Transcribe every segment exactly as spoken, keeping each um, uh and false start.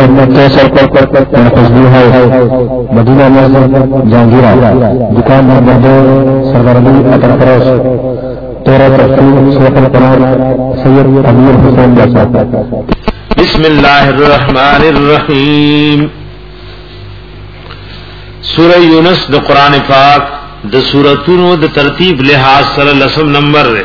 कैसर खुशबू है मदीना मस्जिद जहांगीरा दुकान नंबर दो सरदारली अतर फरोश तेरह तफसीर सोफल कनार सैयद अमीर हुसैन जैसा। बिस्मिल्लाहिर्रहमानिर्रहीम। सूरह यूनुस द कुरान पाक द सूरतुनो द तरतीब लिहाज सर लसम नंबर रे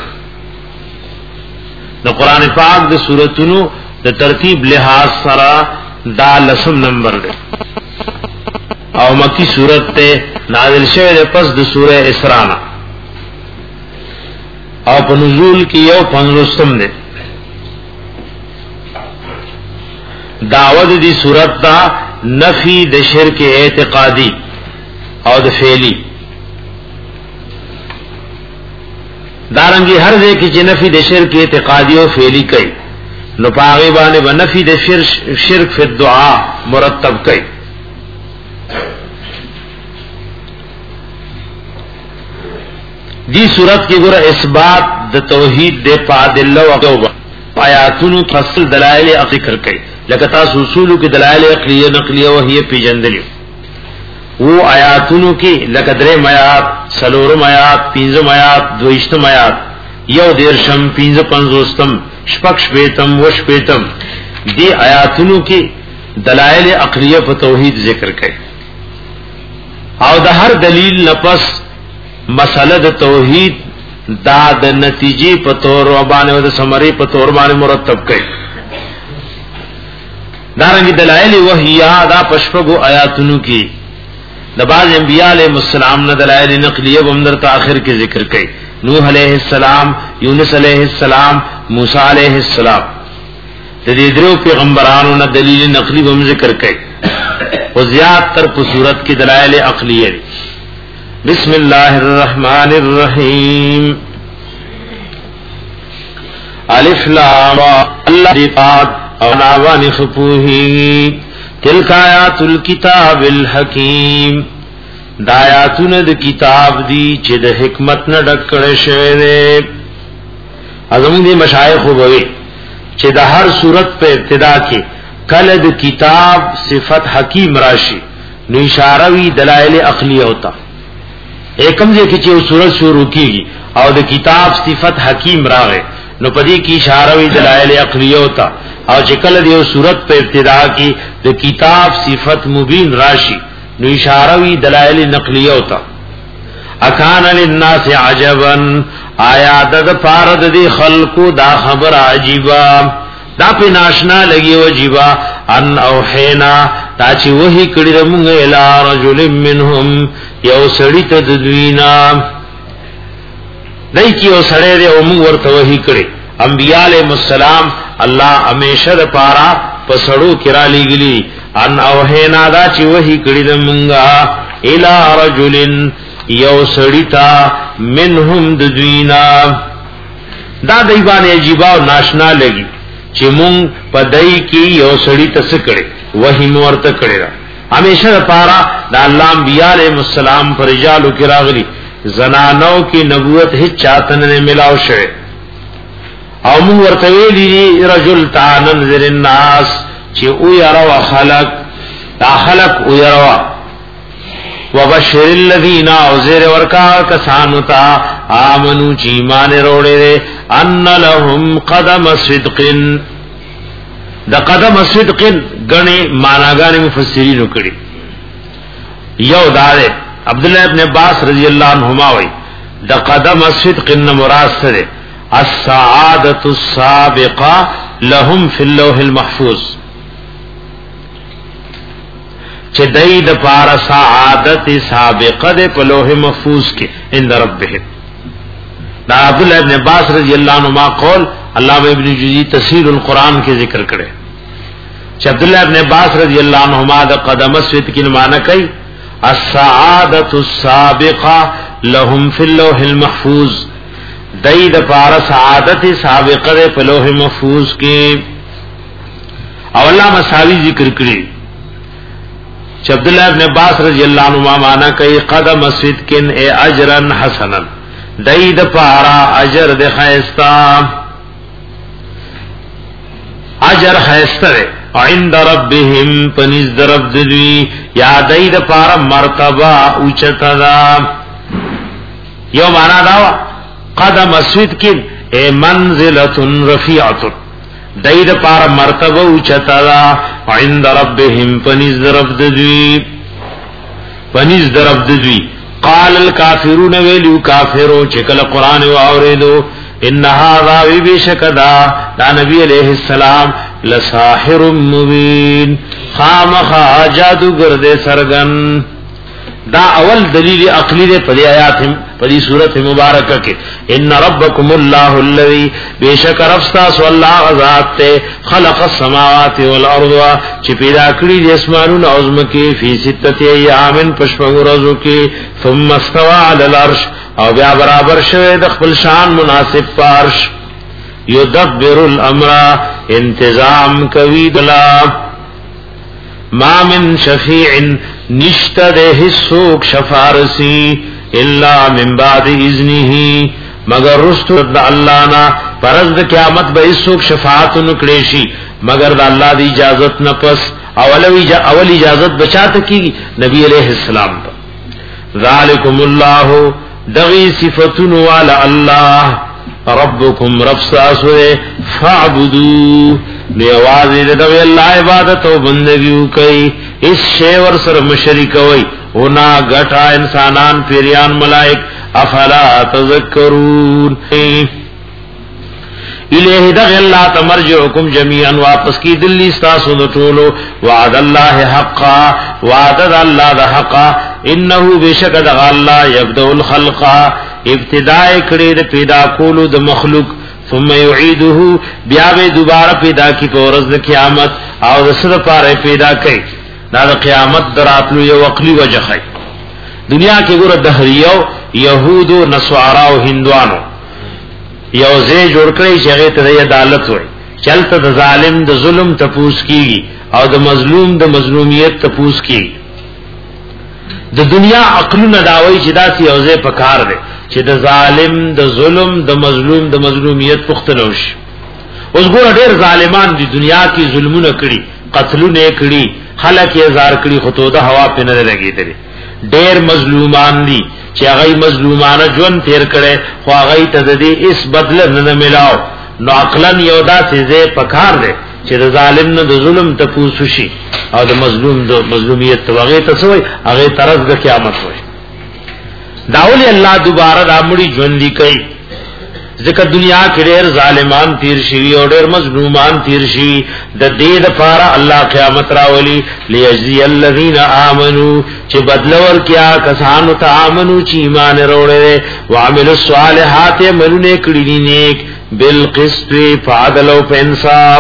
द कुरान पाक द सूरतुनो द तरतीब लिहाज सर दा लसम नंबर रे और मक्की सूरत ते नाजिल शवे पस द सूरह इसरा ना और पनुजूल की यो पंद्रहम ने दावत दी सूरत दा नफी द शिरक एतिकादी और द फेली दारंगी हर दे की नफी द शिरक एतिकादी और फेली कई नुपागे बाने व नफी द शिरक फिर दुआ मुरतब कई। दी सूरत की गुरा इसबात द तौहीद दे पादिल्ला व तौबा आयातुनु फसल दलाइल अक़िक़र कई लकता उसूल की दलाइल अक़लिया नक़लिया वही पीजंदली वो आयातुनु की लकदरे मयात सलोरम आयात पिंजम आयात द्विशतम आयात यौ देरशम पिंज पंजोस्तम शपक्ष बेतम वशपेतम दी आयातुनु की दलाइल अक़लिया व तौहीद जिक्र कई और हर दलील नपस मसलद तौहीद दाद नतीजे पतोर बाने व समरी पतोर बाने मुरतब कई दारंगी दलाइल वहिया दा पशपगो आयातुनु की नबाज अंबिया अलैहिस्सलाम न दलाइल नक़लिया बमदर ताखिर के जिक्र कई नूह अलैहिस्सलाम यूनुस अलैहिस्सलाम मूसा अलैहिस्सलाम तदीदरो पैगंबरानों न दलील नक़ली बम जिक्र कई और ज़्यादातर सूरत की दलाइल अक़लिया। बिस्मिल्लाहिर्रहमानिर्रहीम। अलिफ लाम अल्लाह दिफात अनावानि खपुही तिलका आयातुल किताबिल हकीम दायातुन द किताब दी चे द हिकमत न डक्कड़े शवे दे अज़मुन दी मशाइख होवे चे द हर सूरत पे इब्तिदा के कल द किताब सिफत हकीम राशि नु इशारावी दलाइल अक़लिया होता एकम जे कि चे सूरत शुरू कीगी और द किताब सिफत हकीम रागे नो पदी की इशारावी दलाइल अक़लिया होता और जिकल दियो सूरत पे इब्तिदा की द किताब सिफत मुबीन राशि नु इशारावी दलाइल नक़लिया होता। अकान लिन्नास अजबन आया दद पारद दे खल्कु दा खबर अजीबा दा पे नाशना लगी वो जीवा अन औहेना ताची वही कड़ी रमुंगे इला रजुलिम मिनहुम यो सड़ी तदवीना नहीं कि वो सड़े दे उमंग वर्त वही कड़ी अंबिया अलैहिस्सलाम अल्लाह हमेशा द पारा पसड़ो किरा ली गली अन औहेना दा ची वही कड़ी रमुंगा इला रजुलिन यो सड़ीता मिनहुम ददवीना दा दईबाने अजीबा और नाशना लगी चिमुंग पदई की यो सड़ी तस्कड़े वही मुर्त कड़ेरा हमेशा पारा दा अल्लाह अंबिया अलैहिस्सलाम पर रिजालु किरागली जनानों की नबूवत हिच चातन ने मिलाव शे और मुंह वर्तवेली रजुल तानन ज़िरन्नास चे उयरवा खलक ता खलक उयरवा वबशिरिल लदीना उज़ेर वर्का कसानुता आमनु चीमान रोड़े दे अन्न लहुम कदम सिद्किन द कदम सिद्किन गणे मानागाने मुफस्सिरीन उकड़ी यौ दारे अब्दुल्लाह इब्न अब्बास रज़ी अल्लाह अन्हुमा वही द कदम सिद्किन मुराद से अस्सआदतु साबिका लहुम फिल लौहिल महफूज चे दई द पारा सआदत साबिका दे पलोहे महफूज के इंद रब्बिहिम दा अब्दुल्लाह इब्न अब्बास रज़ी अल्लाह अन्हुमा कौल अल्लामा इब्न जुज़ी तफसीरुल कुरान के जिक्र करे चे अब्दुल्लाह इब्न अब्बास रज़ी अल्लाह अन्हुमा द कदम सिद्किन माना कई अस्सआदतु साबिका लहुम फिल लौहिल महफूज दई द पारा सआदत साबिका दे पलोहे महफूज के अल्लाह मसावी जिक्र करी अब्दुल्लाह इब्न अब्बास रज़ी अल्लाह अन्हुमा माना कई कदम सिद्किन ए अजरन हसनन दई द पारा अजर दे खैस्ता अजर खैस्ता عند ربهم پنیز درب دوی یا دید پارا مرتبہ اوچتا یو مانا داوا قدم صدقن اے منزلت رفیعت دید پارا مرتبہ اوچتا عند ربهم پنیز درب دوی پنیز درب دوی قال الكافرون ویلو کافرو چکل قرآن واوریدو ان هذا بشکدا دا نبی علیہ السلام لساحر مبین خامخا جادوگر دے سرگن دا اول دلیل عقلی دے پدی آیات پدی صورت مبارکہ کے ان ربکم اللہ الذی بیشک رفستا سو اللہ غزات تے خلق السماوات والارض چی پیدا کری دی اسمانون عظم کی فی ستت ایامن پشپنگ رزو کی ثم استوى علی العرش او بیا برابر شوه د خپل شان مناسب پارش یدبر الامر انتظام کوي دلا ما من شفیع نشتد حسوک شفارسی الا من بعد اذنه مگر رستو د الله نا پرز د قیامت به حسوک شفاعت نکړي مگر د الله دی اجازت نه پس اول اول اجازت بچاته کی نبی علیہ السلام ذالکم الله دغی صفتن والا اللہ ربکم رب ساسوے فعبدو نیوازی دغی اللہ عبادت و بندگیو کئی اس شیور سر مشرک وی اونا گٹا انسانان پیریان ملائک افلا تذکرون الیہ دغی اللہ تمرجعکم جمیعا واپس کی دلی ستاسو دطولو وعد اللہ حقا وعدد اللہ دا حقا انہو بشک دغ اللہ یبدأ الخلق ابتداء کڑی دا پیدا کولو دا مخلوق ثم یعیدہو بیابے دوبارہ پیدا کی پورز دا قیامت او دا صد پارے پیدا کئی دا دا قیامت دراتلو یو اقلی وجہ خی دنیا کے گور دہریو یہودو نسواراو ہندوانو یو زی جوڑ کړی چې هغه ته عدالت وای چلته د ظالم د ظلم تپوس کیږي او د مظلوم د مظلومیت تپوس کیږي د دنیا عقلونه داوي چې داسې یو زی پکار دی چې د ظالم د ظلم د مظلوم د مظلومیت پختنو شي اوس ګور ډېر ظالمان د دنیا کې ظلمونه کړي قتلونه کړي خلک یې زار کړي خو ته د هوا په نه لګیدل ډېر مظلومان دي چې هغه مظلومانه ژوند تیر کړي خو هغه ته د دې اس بدله نه ملاو نو عقلن یو داسې ځای پکار دی چې د ظالم نه د ظلم ته پوسو شي او د مظلوم د مظلومیت هغه ته سوې هغه طرف د قیامت وي داول الله دوباره د امړي ژوند دی کوي ځکه دنیا کې ډېر ظالمان تیر شي او ډېر مظلومان تیر شي د دې لپاره الله قیامت راولي ليجزي الذين امنوا چې بدلور کیا کسانو ته امنو چې ایمان وروړي او عملوا الصالحات عملونه کړی دي نیک بالقسط فعدل او انصاف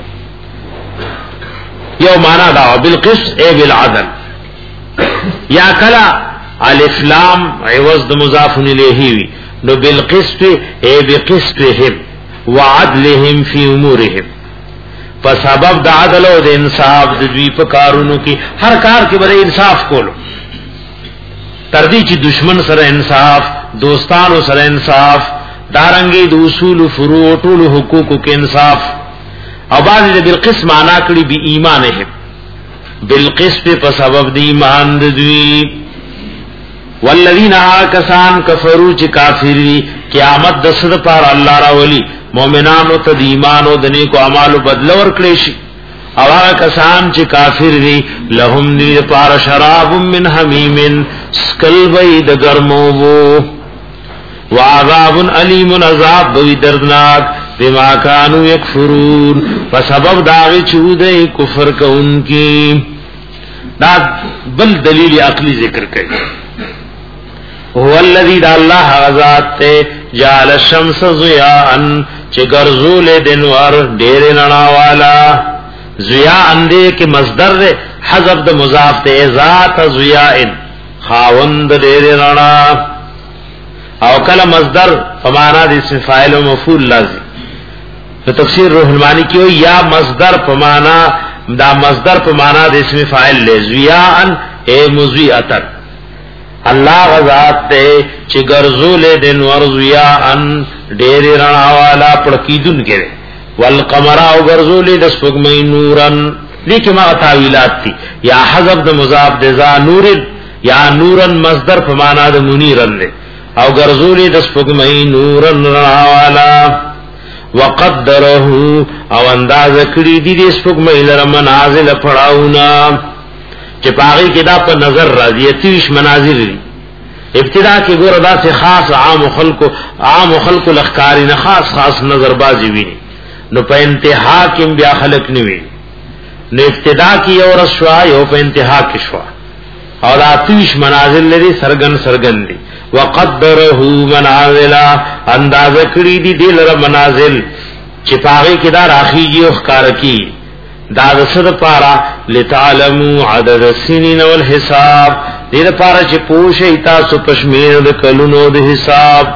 یو معنا دا بالقسط ای بالعدل یا کلا الف لام عوض د مضاف الیه وی نو بالقسط اے بقسطهم وعدلهم فی امورهم فسبب د عدل او د انصاف د دوی په کارونو کې هر کار کې بره انصاف کولو تر دې چې دشمن سره انصاف دوستانو سره انصاف دارنګي د اصول فروع ټول حقوقو کې انصاف او بعض د بالقسط معنا کړي به ایمانهم بالقسط په سبب د ایمان د دوی والذین آکسان کفروا چی کافری قیامت د صد پر الله راولی مؤمنانو ته د ایمان او د نیکو اعمالو بدل ورکړي شي او هغه کسان چې کافر دي لهم دی پر شراب من حمیم سکل وی د ګرمو وو وعذاب علیم عذاب وی دردناک بما كانوا یکفرون فسبب داغی چوده کفر کوونکی دا بل دلیل عقلی ذکر کړي هو الذی دا الله غزاد ته جعل الشمس ضیاء چې ګرځول دنوار ډېر رڼا والا ضیاء اندې کې مصدر حذف د مضاف ته ذات ضیاء خاوند ډېر رڼا او کله مصدر فمانا د اسم فاعل او مفعول لازم په تفسیر روح المانی کې یا مصدر فمانا دا مصدر فمانا د اسم فاعل لزیاء ای مضیئه اللہ غزات تے چی گرزول دن ورزویا ان دیر رنا والا پڑکیدن کرے والقمر او غرزول د سپوږمۍ نورن لیکه ما تعویلات دي یا حذف د مضاف د ذا نور یا نورن مصدر په معنا د منیرن له او غرزول د سپوږمۍ نورن والا وقدره او انداز کړی دي د سپوږمۍ لره منازل پړاونا چې پاغي کې دا په نظر راځي تیش منازل دي ابتدا کې ګور دا سے خاص عام خلق عام خلق لخکاری نه خاص خاص نظر بازی ویني نو په انتها کې بیا خلق نیوي نو ابتدا کې یو رسوا یو په انتها کې شوا او اتیش منازل لري سرغن سرغن دي وقدره منازل انداز کړی دي دلر منازل چې پاغي کې دا راخیږي او ښکار کی دا د سر پارا لتعلموا عدد السنين والحساب دې لپاره چې پوښی تاسو پښمیر د کلونو د حساب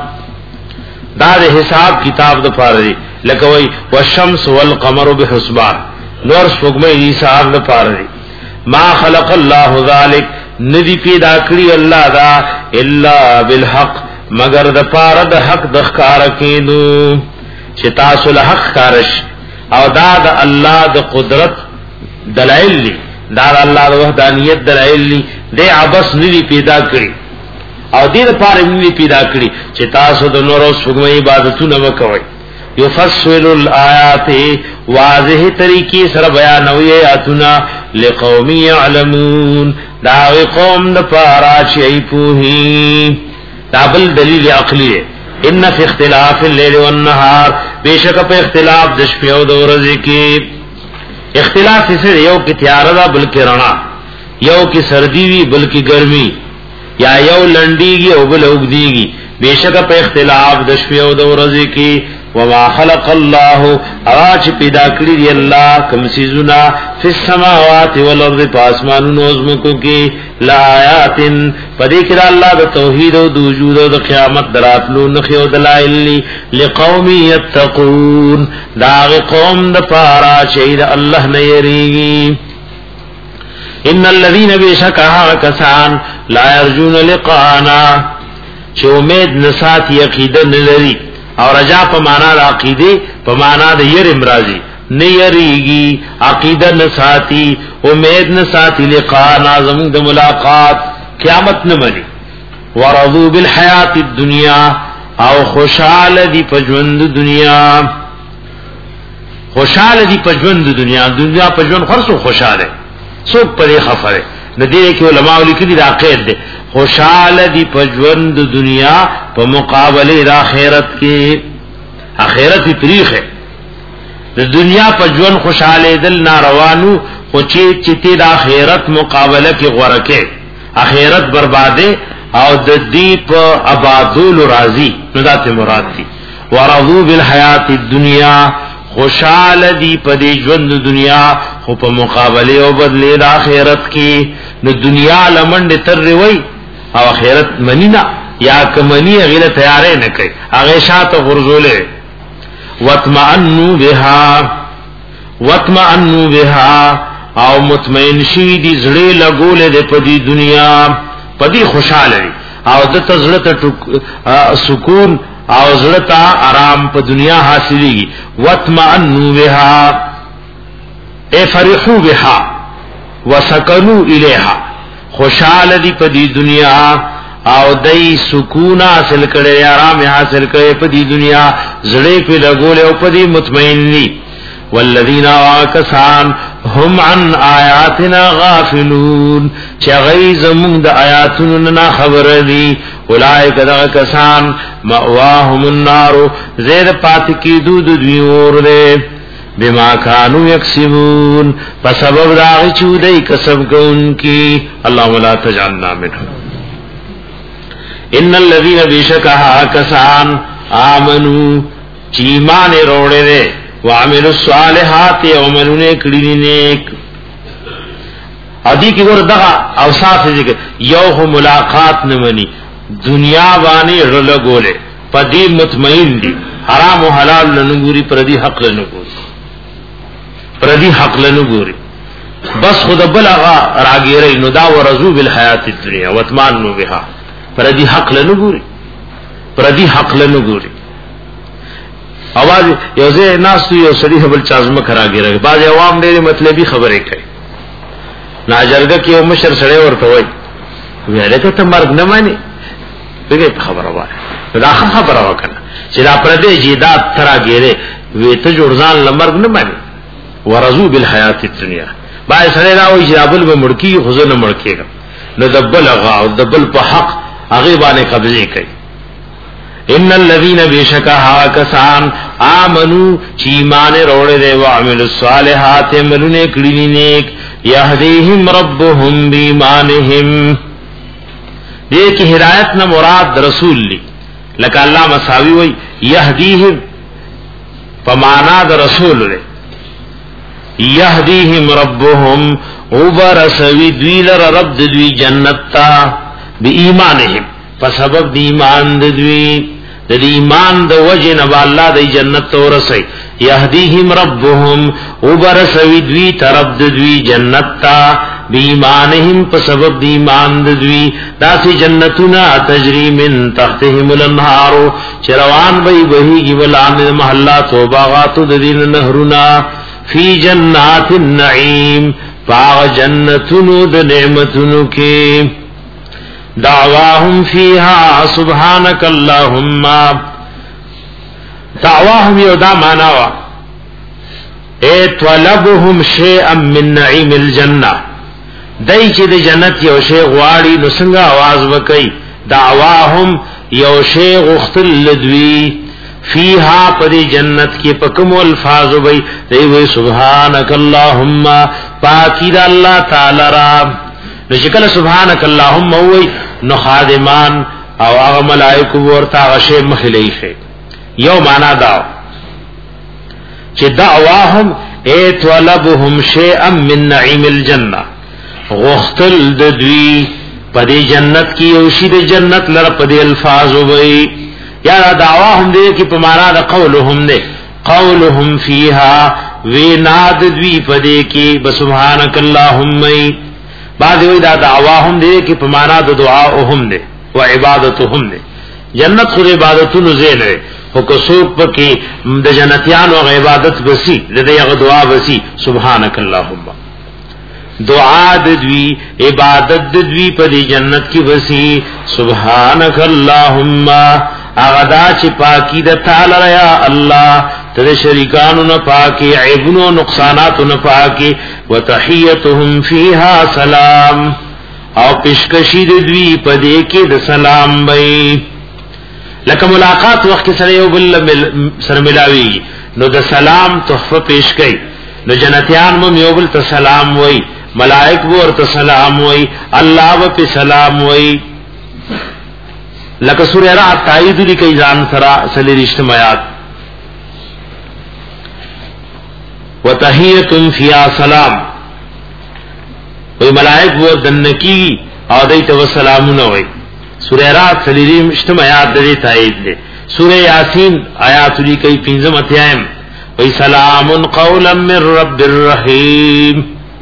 دا د حساب کتاب د پاره دی لکه وای والشمس والقمر بحسبان نور سپوږمۍ حساب د پاره دی ما خلق الله ذلک ندی پیدا کړی الله دا الا بالحق مگر د پاره د حق د ښکار کېدو چې تاسو له حق کارش او دا د الله د قدرت دلائل دي دا د الله د وحدانیت دلائل دي د عبس ندی پیدا کړی او دې لپاره ندی پیدا کړی چې تاسو د نورو سپوږمۍ عبادتونه وکوي یفصل الآیات واضح طریقې سره بیانوي آیاتنا لقوم يعلمون دا قوم د پاره چې پوهي دا بل دلیل عقلی ان فی اختلاف الليل والنهار بیشک په اختلاف د شپې او د ورځې کې اختلاف یې یو کې تیار ده بلکې رڼا یو کې سردی وی بلکې ګرمي یا یو لنډیږي او بل وګدیږي بیشک په اختلاف د شپې او د ورځې کې وما خلق الله اواج پیدا کړی دی الله کوم سيزونه فی السماوات والارض پاسمانونو زمکو کې لآیات پدې کې الله د توحید او د وجود او د قیامت دراتلو نخيو دلایل لقوم یتقون دا قوم د پارا چې الله نه یریږي ان الذين بشکها کسان لا يرجون لقانا چې امید نسات یقیده نلري او رجا په معنا د عقیده په معنا د ير امراضي نه یریږي عقیده نساتی امید نساتی لقاء نازم د ملاقات قیامت نه مني ورضوا بالحیات الدنیا او خوشاله دي په ژوند دنیا خوشاله دي په ژوند دنیا دنیا په ژوند خرڅو خوشاله څوک پرې خفره ندی کې علماء لیکلي دا قید دي خوشاله دي په ژوند دنیا په مقابله د آخرت کې آخرت تاریخ د دنیا په ژوند خوشاله دل ناروانو خو چې چې د آخرت مقابله کې غورکه آخرت برباده او د دې په آبادول راضي نو ذات مراد دي ورضوا بالحیات الدنیا خوشاله دي په دې ژوند دنیا خو په مقابله او بدله د آخرت کې نو دنیا لمنډ تر وی او آخرت منینا یا کمنی غیله تیارې نه کوي هغه شاته غرزولې واطمئنوا بها واطمئنوا بها او مطمئن شي دي زړه لګولې د پدی دنیا پدی خوشاله او د تزړه ته سکون او زړه ته آرام په دنیا حاصلېږي واطمئنوا بها اے فرحوا بها وسکنوا الیها خوشاله دي په دې دنیا او دای سکون حاصل کړي آرام حاصل کړي په دې دنیا زړه په لګول او په دې مطمئن دي والذین واکسان هم عن آیاتنا غافلون چې غي زمون د آیاتونو نه خبر دي اولئک دغه کسان مأواهم النار زیر پات کی دود دوی اور دے بما كانوا يكسبون فسبب داغ چودای کسب کون کی اللهم لا تجعلنا منهم ان الذين بشكها كسان امنوا ایمان وروړي دي وعملوا الصالحات وعملوا کړي نیک ادي کې ور دغه اوصاف ذکر یو هو ملاقات نه مني دنیا باندې رل ګوله پدې مطمئن دي حرام او حلال نه ګوري پردي حق نه ګوري پردي حق نه ګوري بس خود بلغه راګيري نو دا ورزو بالحیات الدنیا واطمئنوا بها پردي حق نه ګوري پردي حق نه ګوري اواز یو ځای ناس یو سړي بل چازمه کراګره بعض عوام ډېر مطلبي خبرې کوي ناجرګه کې یو مشر سړی ورته وایي ویاله ته مرګ نه مانی دغه خبره وایي دا خبره وکړه چې دا پردې جیدات تراګره وی ته جوړځان لمرګ نه مانی ورزو بالحیات الدنیا باید سره راوي چې ابل به مړکی خو نه مړکیږي نو دبل غا او دبل په حق هغه باندې قبضه کوي ان الذين بشکها کسان امنو چې ایمان وروړي دي او عمل الصالحات عملونه کړی نیک يهديهم ربهم بإيمانهم دې کې هدایت نه مراد رسول لی لکه الله مساوي وي يهديهم فمانا د رسول له يهديهم ربهم وبرسوي دویلر رب دوی جنت تا بإيمانهم فسبب دی ایمان دوی د ایمان د وجه نه الله د جنت ورسي يهديهم ربهم وبرسوي دوی طرف دوی جنت تا بإيمانهم فسبب دی ایمان دوی داسې جنتونه تجري من تحتهم الانهار چروان بي بهيږي ولان محلات او باغات د دین نهرنا فی جنات النعیم باغ جنتونو د نعمتونو کې دعواهم فیها سبحانك اللهم دعواهم یودا معنا وا اے طلبهم شیئا من نعیم الجنه دای چې د جنت یو شی غواړي نو څنګه आवाज وکي دعواهم یو شی غختل لدوی فیها پر جنت کی پکم الفاظ وی دی وی سبحانك اللهم پاکی دا اللہ تعالی را نشکل سبحانك اللهم وی نو خادمان او اغا ملائکو ورطا غشی مخلی خی یو مانا داو چی دعواهم اے طلبهم شیئا من نعیم الجنہ غختل ددوی پدی جنت کی یوشی دی جنت لر پدی الفاظ وی یا دعواهم دې کې په معنا د قولهم دې قولهم فيها ویناد دوی پدې کې بسبحانك اللهم بعد وی دا دعواهم دې کې په معنا د دعاهم دې او عبادتهم دې جنت خو عبادتونو زین ہے او کسوک پکې د جنتیانو عبادت بسی دې دعا بسی سبحانك اللهم دعا دوی عبادت دوی پدې جنت کې بسی سبحانك اللهم اغدا چې پاکی د تعالی یا الله ته شریکانو نه پاکی عیبونو نقصاناتو نه پاکی وتحیتهم فیها سلام او پیشکشی د دوی پدې کې د سلام وي لکه ملاقات وخت سره یو بل سره ملاوي نو د سلام تحفه پیش کړي نو جنتیان مو یو بل ته سلام وي ملائک ورته سلام وي الله و په سلام وي لکه سورہ رات تایید لیکي ځان سره سلی اجتماعات وتحیتم فیا سلام وی ملائک و دنکی او دیت و سلامونه وی سورہ رات سلی اجتماعات د تایید ده سورہ یاسین آیات لیکي پنځم اتیایم وی سلام قولا من رب الرحیم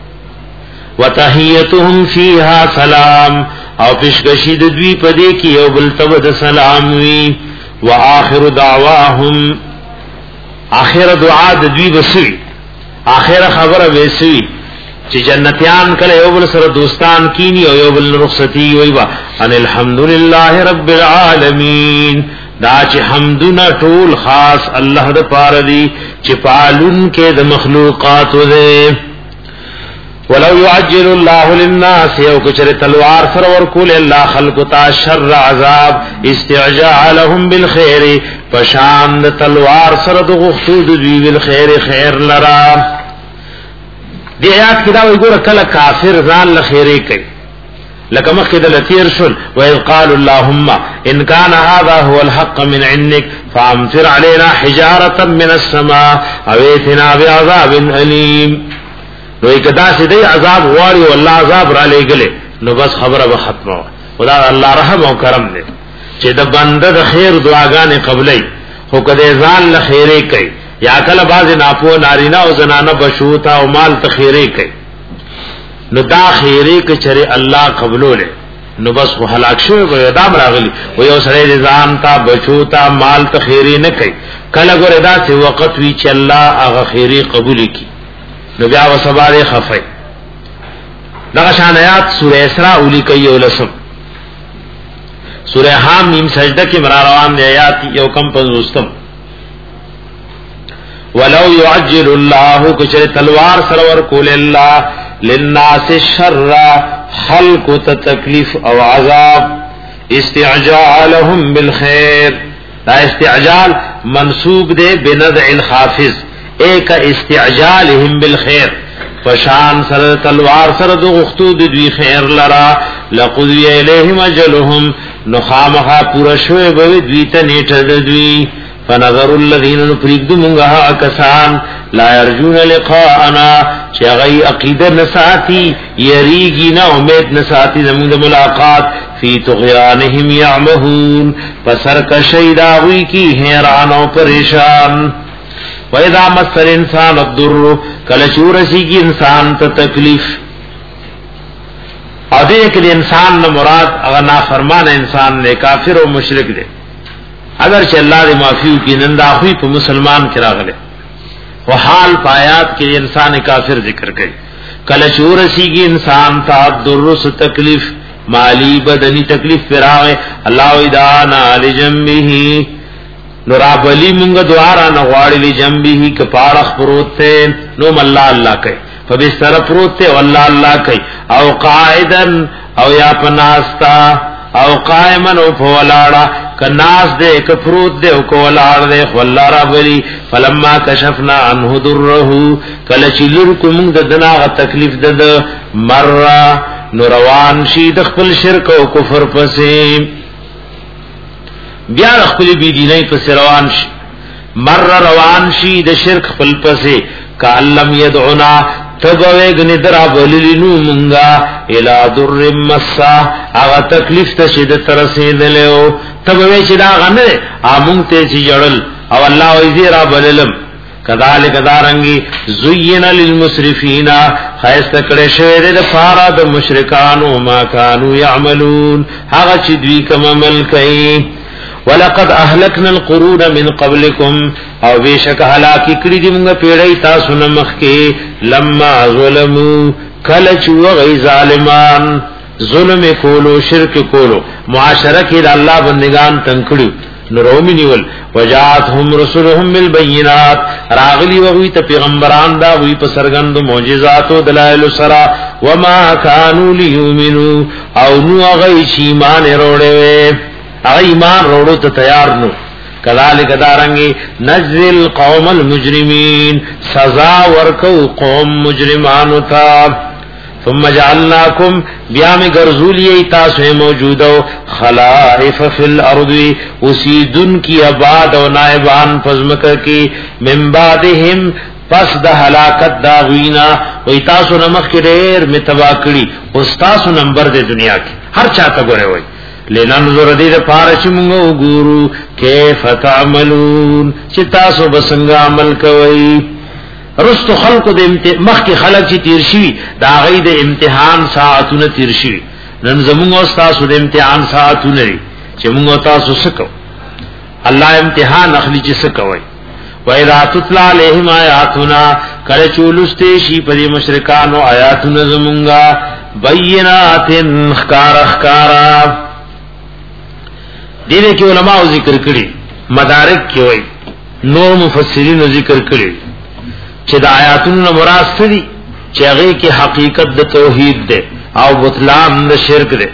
وتحیتهم فیها سلام او پیشکشی د دوی پدې کې یو بل ته د سلام وی واخر دعواهم اخر دعا د دوی وسی اخر خبره وسی چې جنتیان کله یو بل سره دوستان کینی او یو بل رخصتی وی وا ان الحمدلله رب العالمین دا چې حمدنا ټول خاص الله د پاره دی چې پالون کې د مخلوقات ده ولو يعجل الله للناس یو کچره تلوار سره ورکول الله خلق تا شر عذاب استعجالهم بالخير فشان تلوار سره د غختود دی بالخير خیر لرا دی آیات کدا وی ګور کله کافر ځان له خیره کوي لکه مخکې د لتیر شل و اذ قال اللهم ان كان هذا هو الحق من عندك فامطر علينا حجاره من السماء او ائتنا بعذاب اليم نو کدا سي دی عذاب غواړي والله عذاب را لګلې نو بس خبره به ختمه خدا الله رحم او کرم دې چې د بنده د خیر دعاګانې قبلې خو کده ځان له خیره کوي یا کله باز ناپو نارینا او زنانه بشوتا او مال ته خیره کوي نو دا خیره کچره الله قبولوله نو بس خو هلاک شوی و دام راغلی و یو سره ځان تا بچو تا مال ته خیری نه کوي کله ګره دا چې وخت وی چې الله هغه خیری قبول کړي نو بیا وسباره خفای دا شان آیات سوره اسراء اولی کوي ولسم سوره حامیم سجده کې مرا روان دی آیات یو کم پنځوستم ولو يعجل الله کچره تلوار سرور کول الله للناس الشر خلق تکلیف او عذاب استعجالهم بالخير دا استعجال منسوب دے بنزع الخافض ایک استعجالهم بالخير فشان سر تلوار سر دو غختود دوی خیر لرا لقضی الیہم اجلهم نخامخا پورا شوئے بوی دویتا نیٹر دوی فنظر الذین نپریک دو منگا اکسان لا یرجون لقاءنا چاگئی عقیدہ نساتی یریگی نا امید نساتی زمین ملاقات فی طغیانہم یعمہون پسر کشی داوی کی حیران و پریشان وَإِذَا مَسَّ الْإِنسَانَ الضُّرُّ کلچورسی کی انسان تا تکلیف اور دیکھ کہ انسان نہ مراد اگر نافرمان انسان نے کافر و مشرک دے اگر چ اللہ دے معافی کی نندا ہوئی تو مسلمان کرا گلے وہ حال پایات کے انسان کافر ذکر گئی کلچورسی کی انسان تا درس تکلیف مالی بدنی تکلیف پر آئے اللہ ادانا لجنبہ نرابلی منگا دوارا نغواری لی جنبی ہی کپارخ پروت تے نوم اللہ اللہ کئی فبستر پروت تے واللہ اللہ کئی او قائدن او یا پناستا او قائمن او پولاڑا کناس دے کپروت دے او کولاڑ دے واللہ رابلی فلما کشفنا عنہ درہو کلچی لرکو منگ ددنا غا تکلیف دد مرہ نروان شید خپل شرک او کفر پسیم بیا خپل بی دیني پس روان شي مر روان شي د شرک خپل پسې کعلم يدعنا تبوګ ندرا بولینو مونږه الی در مسا هغه تکلیف ته شید تر رسیدلو تبوي چې دا غنه امون ته چې جړل او الله وی را بللم کذالک دارنګي زین للمسرفین خیست کړه شوی د فارا د مشرکانو ما كانوا يعملون هغه چې دوی کوم عمل کوي ولقد اهلكنا القرون من قبلكم او بیشک هلاکی کړي دي موږ پیړۍ تاسو نه مخکې لما ظلموا کله چې وغي ظالمان ظلم کولو شرک کولو معاشره کې د الله بندگان تنکړو نرومي نیول وجاتهم رسلهم بالبينات راغلی وغوی ته پیغمبران دا وی په سرګند معجزات او دلایل سرا وما كانوا ليؤمنوا او نو غي شي مان وروړي ایمان روڑو تو تیار نو کذالک دارنگی نجزل قوم المجرمین سزا ورکو قوم مجرمانو تا ثم جعلناکم بیام گرزولی تاسو موجودو خلائف فی الارض اسی دن کی عباد و نائبان فزمکر کی من بعدهم پس د ہلاکت داغینا وی تاسو نمخ کی دیر متباکڑی استاسو نمبر دے دنیا کی ہر چاہتا گوڑے ہوئی لننظر دید پارچ منگو گورو کیف تعملون چی تاسو بسنگ عمل کوئی رستو خلقو دے مخ کی خلق چی تیرشوی دا غی دے امتحان ساعتون تیرشوی ننظر منگو تاسو دے امتحان ساعتون ری چی منگو تاسو سکو اللہ امتحان اخلی چی سکوئی وَإِذَا تُتْلَى عَلَيْهِمْ آيَاتُنَا کله چولسته شي په مشرکانو آیاتونه زمونږه بیناتن خکار خکارا دینے کی علماء ذکر کری مدارک کی ہوئی نور مفسرین ذکر کری چه دا آیاتون مراد دی چه اغی کی حقیقت دا توحید دے او بطلان دا شرک دے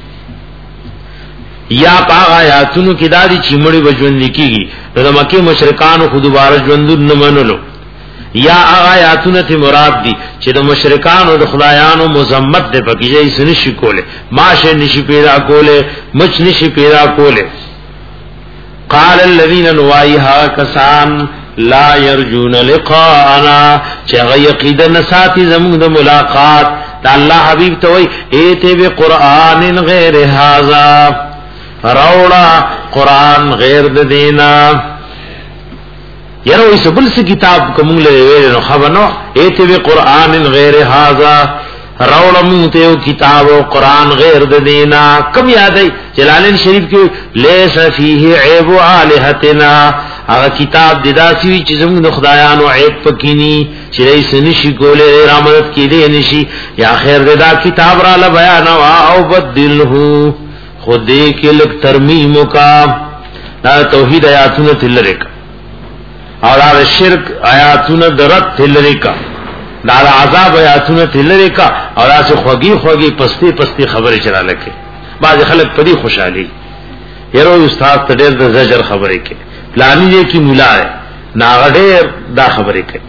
یا پاغ آیاتونو کی دا دی چی مڑی بجوندی کی گی دا مکی مشرکانو خودبار جوندون نمانلو یا آیاتونه تی مراد دی چې د مشرکانو د خدایانو مذمت دی پکې یې سنشي کوله ماشه نشي پیدا کوله مچ نشي پیدا کوله قال الذين نوایها کسان لا يرجون لقاءنا چې غیقید نساتی زموږ د ملاقات د الله حبیب ته وای ایته به قران غیر هاذا راوړه قران غیر د دینا یره وې سبل سی کتاب کوم له ویل نو خبرنو ایته وی قران غیر هاذا راولم ته کتاب او قران غیر د دینا کم یادای جلالین شریف کې لیس فیه عیب الہتنا هغه کتاب د داسي چې زموږ د خدایانو عیب پکینی چې رئیس نشي کوله رحمت کې دی نشي یا خیر دا کتاب را ل بیان او بدله خودی کې لک ترمیم کا دا توحید آیاتونه تلری کا او دا شرک آیاتونه درت تلری کا دا عذاب آیاتونه تلری کا او دا سے خوږی خوږی پستی پستی خبره چلا لکه بعض خلک پدی خوشحالي یرو استاد ته ډېر د زجر خبره کوي پلانی دې کی مولا ہے ناغډیر دا خبره کوي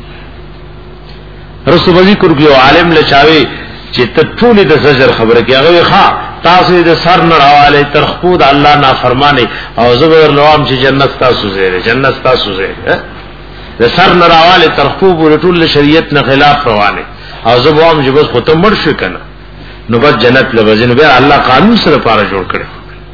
رسول الله ذکر کیو عالم لچاوي چې ټول د زجر خبره کوي هغه ښا تاسو دې سر نه راواله ترخود الله نافرمانه او زبر نوام چې جنت تاسو زیره جنت تاسو زیره د سر نه راواله ترخوب ټول شریعت نه خلاف روانه او زبوام چې بس ختم مړ شو کنه نو بس جنت لوزنه به الله قانون سره پاره جوړ کړي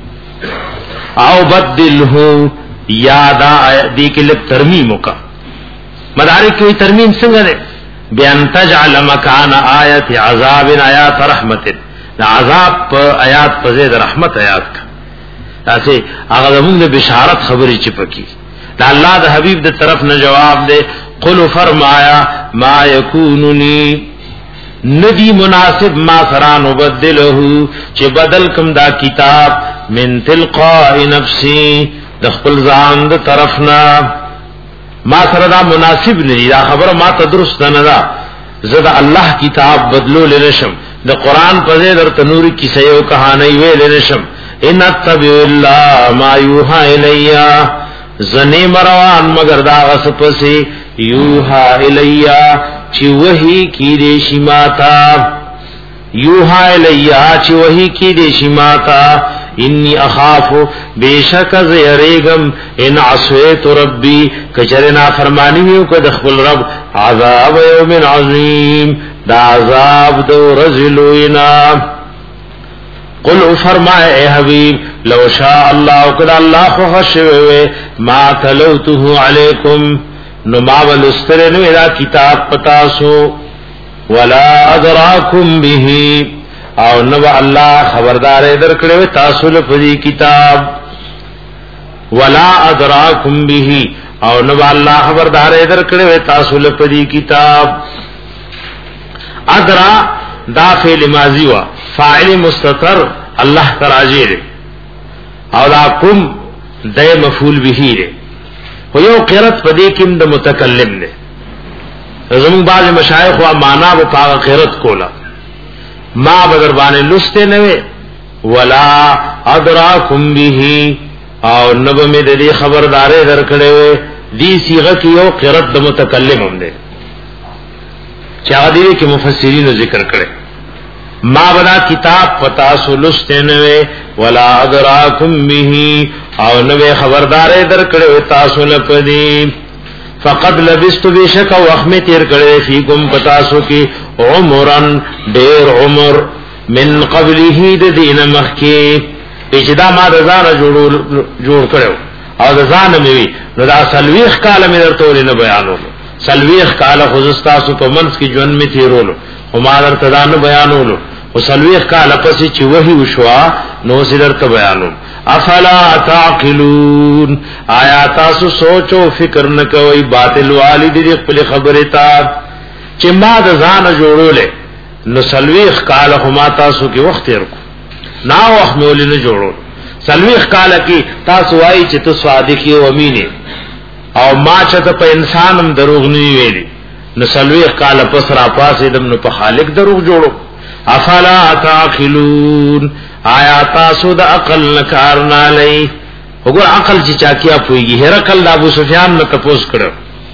او بدله یادا دې کې لک ترمیم وکا مدارک کې ترمیم څنګه ده بیان تجعل مکان آیت عذاب آیات رحمت دا عذاب په آیات په زید رحمت آیات کا تاسو هغه موږ د بشارت خبرې چ پکی دا الله د حبیب د طرف نه جواب دے قل فرمایا ما یکوننی ندی مناسب ما سرا نبدله چې بدل کم دا کتاب من تلقاء نفسی د خپل ځان د طرفنا ما سره دا مناسب نه دا خبره ما تدرست نه دا زدا الله کتاب بدلو لنشم د قران په ځای در تنوري کیسه او کہانی ویل نشم ان تبع الا ما یوها الیا زنی مروان مگر دا غس پسی یوها الیا چی وحی کی دیشی ماتا یوها الیا چی وحی کی دیشی ماتا انی اخافو بیشک از یریگم ان عصویت ربی کچرنا فرمانیو که دخل رب عذاب یوم عظیم دا عذاب دو رزلوینا قل فرمائے اے حبیب لو شاء اللہ وقد اللہ خوشوے ما تلوته علیکم نما ولسترنو الى کتاب پتاسو ولا ادراکم به او نو الله خبردار درکړو تاسو له پدی کتاب ولا ادراکم به او نو الله خبردار درکړو تاسو له پدی کتاب ادرا دا فعل ماضی وا فاعل مستتر الله تراجی دے او دا کم دے مفعول به دے خو یو قرات پدې کې د متکلم دے زمون بعض مشایخ وا معنا و پاغه قرات کولا ما بدر باندې لسته نه ولا ادراکم به او نبه مې د دې خبردارې درکړې دي صيغه کې یو قرات د متکلم هم دے چا دې کې مفسرین ذکر کړي ما بنا کتاب پتا سلسته نوے ولا ادراکم به او نوے خبردار در کړه تاسو لپدی فقد لبست بشک او احمد تیر کړه فیکم پتا سو کی عمرن ډیر عمر من قبله د دین مخکی اجدا ما رضا جوړ جوړ کړو او ځان مې نو دا سلويخ کال مې درته نه بیانولو سلويخ کال خصوصا سو په منس کې جون مې تیرولو او ما درته دا نه بیانولو او سلويخ کال پسې چې وਹੀ وشوا نو سر ته بیانو افلا تعقلون آیا تاسو سوچو فکر نه کوي باطل والد دې خپل خبره تا چې ما د ځان جوړولې نو سلويخ کال هم تاسو کې وخت ورکو نا وخت مولې نه جوړول سلويخ کال کې تاسو وایي چې تو صادقي او امینه او ما چې ته په انسانم دروغ نه ویلي نو سلويخ کال پس را پاسې دم نو په خالق دروغ جوړو افلا تعقلون آیا تاسو د عقل نکار نه لئی وګور عقل چې چا کیا پويږي هرقل د ابو سفیان نو تپوس کړو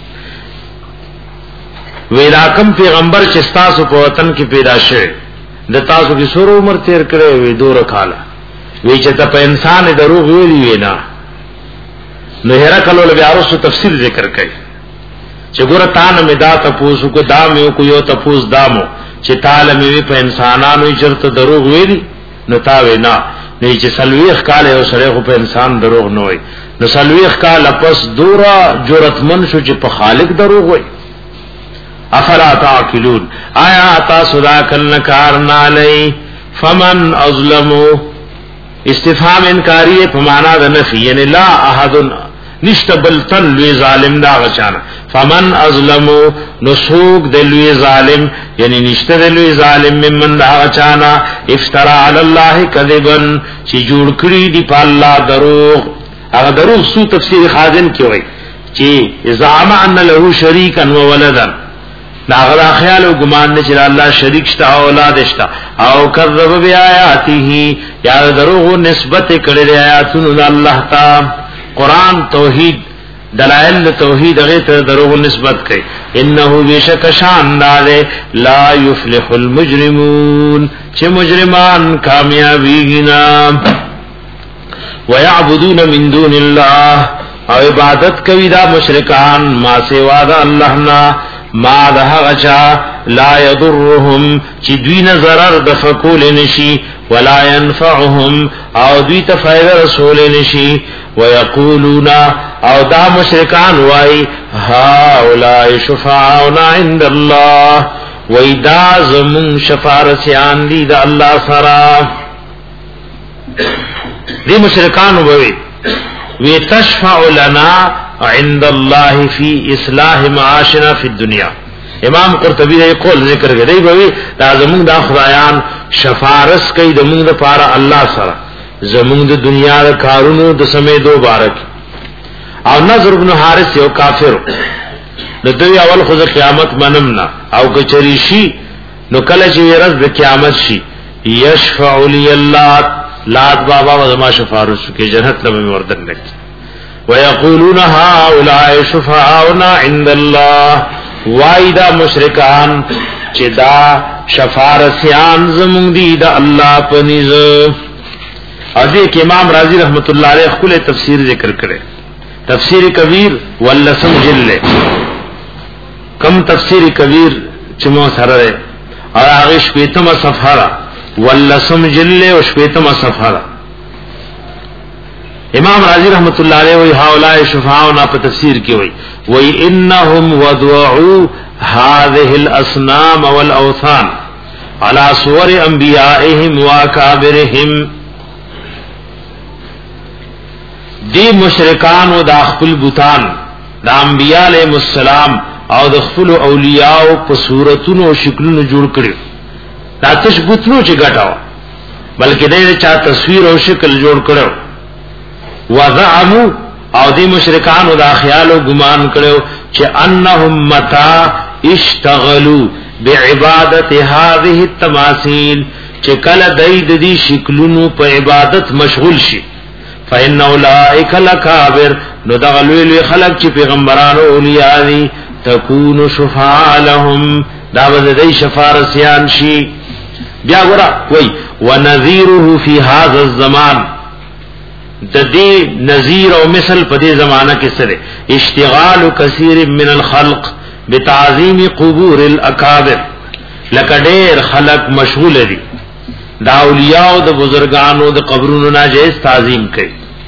ویلا کم پیغمبر چې تاسو په وطن کې پیدا شوه د تاسو کې سور عمر تیر کړو وی دور کاله وی چې ته په انسان دروغ ویلی وینا نو هرقل ول بیا ورسو تفصیل ذکر کړي چې ګور تان می دا تپوس کو دا مې کو یو تپوس دامو چې تعالی می په انسانانو چرته دروغ ویلی نو تا وینا نه چې سلويخ کال یو سره په انسان دروغ نه وي نو سلويخ کال پس دورا جرأتمن شو چې په خالق دروغ وي افلا تعقلون آیا تاسو دا کل کار نالی فمن اظلمو استفهام انکاری په معنا د نفی یعنی لا احد نشتبل تن لوی ظالم دا غچانا فمن اظلمو نسوک د لوی ظالم یعنی نشته د لوی ظالم ممن دا غچانا افترا علی الله کذبا چې جوړ کړی دی په الله دروغ. هغه دروغ سو تفسیر خازن کې وای چې زعم ان له شریکا و ولدا دا غلا خیال او ګمان نه چې الله شریک شته او اولاد شته او کذب بیااته یا دروغ نسبت کړي آیاتونو د الله تعالی قرآن توحید دلائل توحید هغه ته دروغ نسبت کوي. انه بیشک شان دار لا یفلح المجرمون چې مجرمان کامیابی نه ويعبدون من دون الله او عبادت کوي دا مشرکان ما سوا دا الله نه ما ده غچا لا يضرهم چې دوی نه ضرر د فکول نشي ولا ينفعهم او دوی ته فائدہ رسول نشي ويقولون او دا مشرکان وای هؤلاء شفاعنا عند الله وإذا زمون شفارسیان دی دا الله سرا دی مشرکان وای وی تشفع لنا عند الله فی اصلاح معاشنا فی الدنیا. امام قرطبی نے قول ذکر کړی وی دا زمون دا خدایان شفارس کوي د موږ لپاره الله سره زمون د دنیا د کارونو د سمې دو بارک. او نظر بن حارث یو کافر د دوی اول خو قیامت منمنا او کچری شي نو کله چې ورځ د قیامت شي یشفع لی الله لات بابا وزما شفارس کی جنت لمه وردن لک ويقولون هؤلاء شفعاؤنا عند الله وایدا مشرکان چې دا شفارسیان زمون دي د الله په نيز. ادي کې امام رازي رحمت الله علیه خپل تفسیر ذکر کړي تفسیر کبیر ولسم جل کم تفسیر کبیر چې مو سره او هغه شپیتمه صفحه ولسم جل او شپیتمه صفحه امام رازی رحمت اللہ علیہ وی هؤلاء شفاعنا په تفسیر کې وی وی انهم وضعوا هذه الاصنام والاوثان على صور انبیائهم واکابرهم. دی مشرکان او د خپل بوتان د انبیاء علیهم السلام او د خپل اولیاء په صورتونو او شکلونو جوړ کړي. دا تشبوتونو چې ګټاو بلکې دې چا تصویر او شکل جوړ کړو. وزعموا او دی مشرکان او دا خیال او ګمان کړو چې انهم متا اشتغلوا بعبادت هذه التماثيل چې کله دای د دې شکلونو په عبادت مشغول شي فإن اولئک لکابر نو دا لوی خلق چې پیغمبرانو اولیاء دي تكون شفاعا لهم دا به شفارسیان شي. بیا ګورا وای ونذيره في هذا الزمان د دې نذیر او مثل په دې زمانہ کې سره اشتغال کثیر من الخلق بتعظیم قبور الاکابر لکډیر خلق مشغول دي دا اولیاء او د بزرگانو د قبرونو ناجیز تعظیم کوي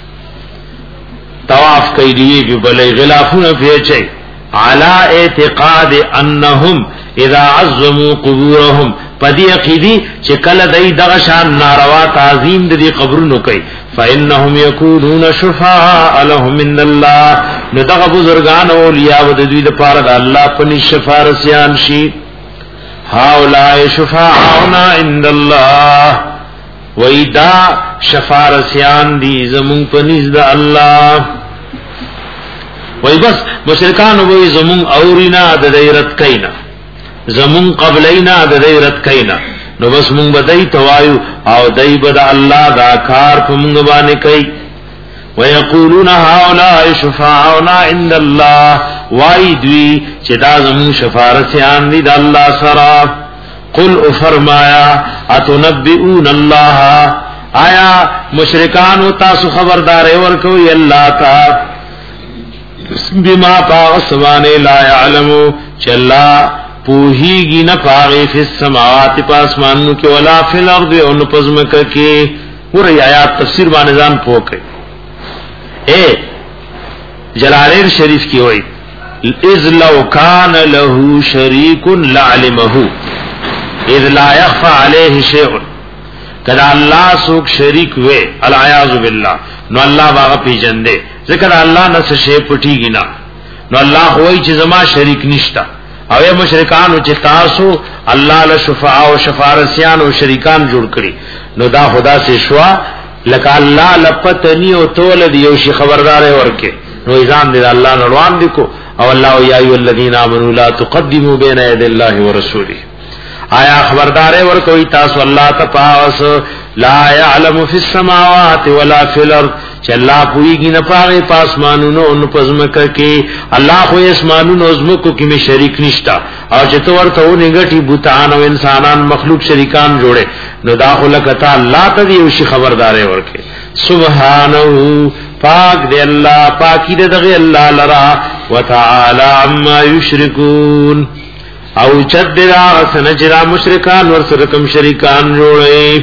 طواف کوي دی په بلې غلافونه پیچي علی اعتقاد انهم اذا عظموا قبورهم پدې عقیدی چې کله دای دغه شان ناروا تعظیم د دې قبرونو کوي فإنهم يكونون شفاعا لهم من الله نو دغه بزرگان او اولیاء د دوی د پاره د الله په شفارسیان شي. هؤلاء شفاعاؤنا عند الله وإذا شفارسیان دي زمون په نزد د الله. وای بس مشرکان وای زمون اورینا د دیرت کینا زمون قبلینا د دیرت کینا نو بس مونږ بدای توایو او دای بد الله دا کار په مونږ باندې کوي. ويقولون هؤلاء شفاعنا عند الله وای دوی چې دا زمون شفارسیان دي د الله سره. قل فرمایا اتنبئون الله آیا مشرکان تاسو خبردار ورکوي الله تعالی بما پاسوانه لا يعلم چلا پوہیگی نہ پاغی فی السماوات پاسمانو کی ولا فی الارض ان پزمک کی. ور آیات تفسیر با نظام پوکے اے جلالین شریف کی ہوئی اذ لو کان له شریک لعلمه اذ لا يخفى عليه شيء کدا الله سوک شریک وے العیاذ بالله نو الله باغ پیجندے ذکر الله نس شی پټیږي نه نو الله وای چې زما شریک نشتا او یا مشرکان چې تاسو الله له شفاعه او شفارسیان او شریکان جوړ کړي نو دا خدا سے شوا لکه الله لپتنی او تول دی یو شي خبردار ورکه نو ایزان دی الله نړوان دی کو او الله یا ایو الذین آمنوا لا تقدموا بین یدی الله ورسوله آیا خبردار ورکوي تاسو الله تپاس لا يعلم في السماوات ولا في الارض چې الله پويږي نه پاره پاسمانونو او پزمکه کې الله خو اسمانونو زمکو کې می شریک نشتا او چې تو ورته ونګټي بوتان او انسانان مخلوق شریکان جوړه نو داخله کتا الله ته دی شي خبردار ورکه سبحانه پاک دی الله پاکی دی دغه الله لرا وتعالى عما يشركون او چد دا سنجرا مشرکان ورسرکم شریکان جوړي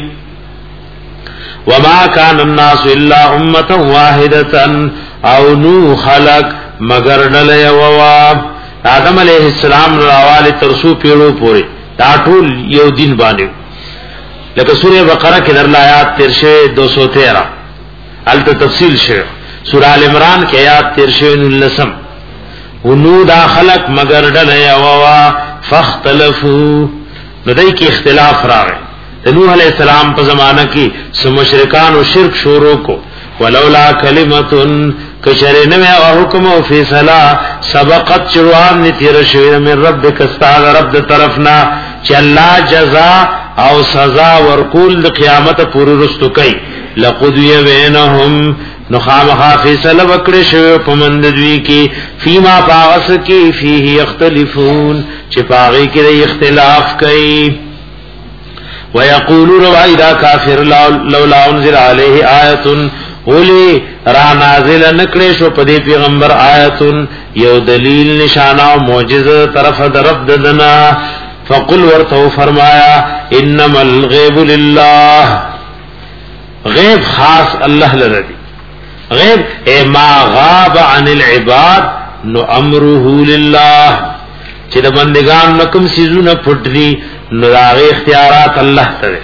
وما كان الناس الا امه واحده او نو خلق مگر ډل یووا آدم علیہ السلام راواله ترسو پیړو پوری دا ټول یو دین باندې لکه سوره بقره کې در آیات ترشه دو سو تیرہ الته تفصیل شوه سوره ال عمران کې آیات ترشه نلسم ونو دا خلق مگر ډل یووا فاختلفوا ندای کی اختلاف راغی نوح علیہ السلام په زمانہ کې سم مشرکان او شرک شروع کو ولولا کلمتن کشرن میں حکم او فیصلہ سبقت چروان نے تیر شوی من ربک استاد رب طرفنا چې الله جزاء او سزا ورکول د قیامت پوری رستو کوي لقضی بینهم نخامخا فیصله وکړي شوی په مند دوی کې فیما پاس کې فيه یختلفون چې پاغي کې اختلاف کوي ويقولون واذا كافر لولا انزل عليه آیه اولی را نازل نکړې شو په دې پیغمبر آیه یو دلیل نشانه او معجزه طرف درب ددنا فقل ورته فرمایا انما الغیب لله غیب خاص الله لره غیب اے ما غاب عن العباد نو امره لله چې د بندگان نکم سيزونه پټري نو داغه اختیارات الله ته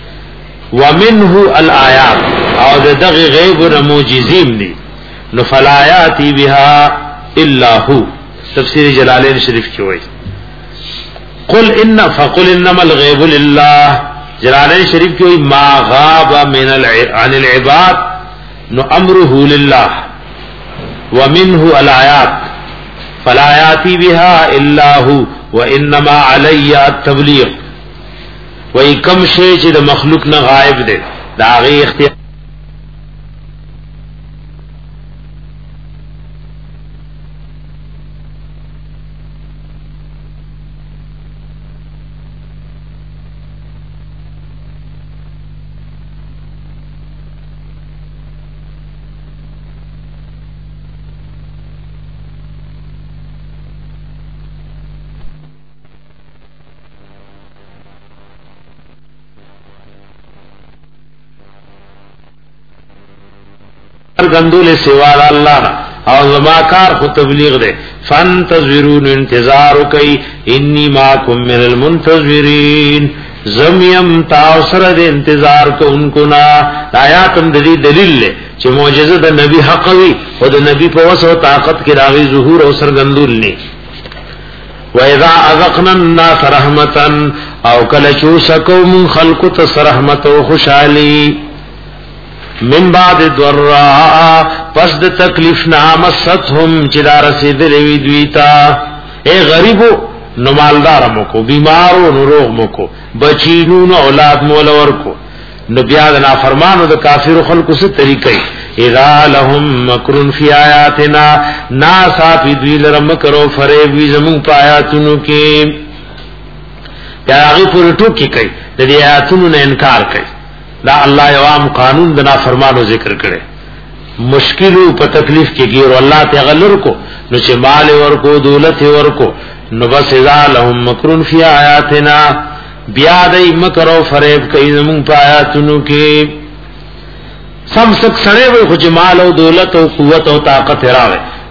ومنه الآیات او دغه غیب و معجزین دي نو فلایاتی بها الا هو تفسیر جلالین شریف کې وایي قل ان فقل انما الغیب لله جلالین شریف کې وایي ما غاب من عن العباد نو امره لله ومنه الآیات فلایاتی بها الا هو وانما علی التبلیغ وای کم شی چې د مخلوق نه غائب دی دا غي اختیار گندول سوا اللہ او زما کار خو تبلیغ دے فانتظرون انتظار کئی انی ماکم من المنتظرین زمیم تاثر دے انتظار کو ان کو نا آیاتم دلی دلیل لے چھ معجزہ دا نبی حقوی و دا نبی پوس و طاقت کی راغی ظہور او سرگندول نی وَإِذَا أَذَقْنَا النَّاسَ رَحْمَةً او کلچو سکو من خلق تس رحمت و خوشحالی من بعد ضراء پس د تکلیف نامستهم چدا رسیدلوی دویتا اے غریبو نو مالدار مکو بیمارو نو روغ مکو بچینو نو اولاد مولور کو نو بیا د نافرمانو د کافر خلقو سے طریقې اذا لهم مکرن فی آیاتنا ناسا فی دوی لرم کرو فریب وی زمون پایاتونو کې بیا هغه پر ټوکی کوي د دې آیاتونو نه انکار کوي دا الله یوام قانون دنا فرمانو ذکر کرے مشکلو په تکلیف کې ګیر الله ته غلر کو نو چې مال ورکو دولت ورکو نو بس اذا لهم مکرون فی آیاتنا بیا دای مکر او فریب کوي زمون په آیاتونو کې سم سک سره وي خو چې مال او دولت او قوت او طاقت راوي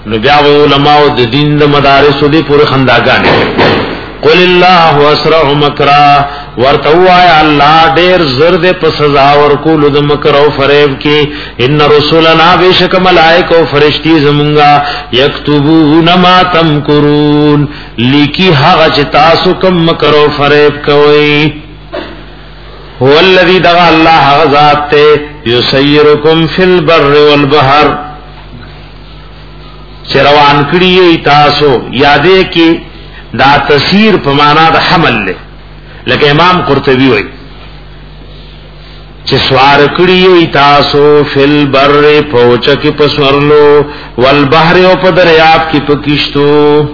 نو بیا علماء د دین د مدارس دی پورې خنداګان قل الله اسرع مکرا ورتوا الله ډیر زرد په سزا ورکول د مکر او فریب کې ان رسولنا بیشک ملائکه او فرشتي زمونږه یكتبون ما تمکرون لیکي هغه چې تاسو کوم مکر او فریب کوي هو الذی دغ الله غذات یسیرکم فی البر والبحر چروان کړي تاسو یادې کې دا تسیر په معنا د حمل له لکه امام قرطبی وایي چې سوار کړي تاسو فل بر پوچ کې پسورلو والبحر او په دریاب کې پکشتو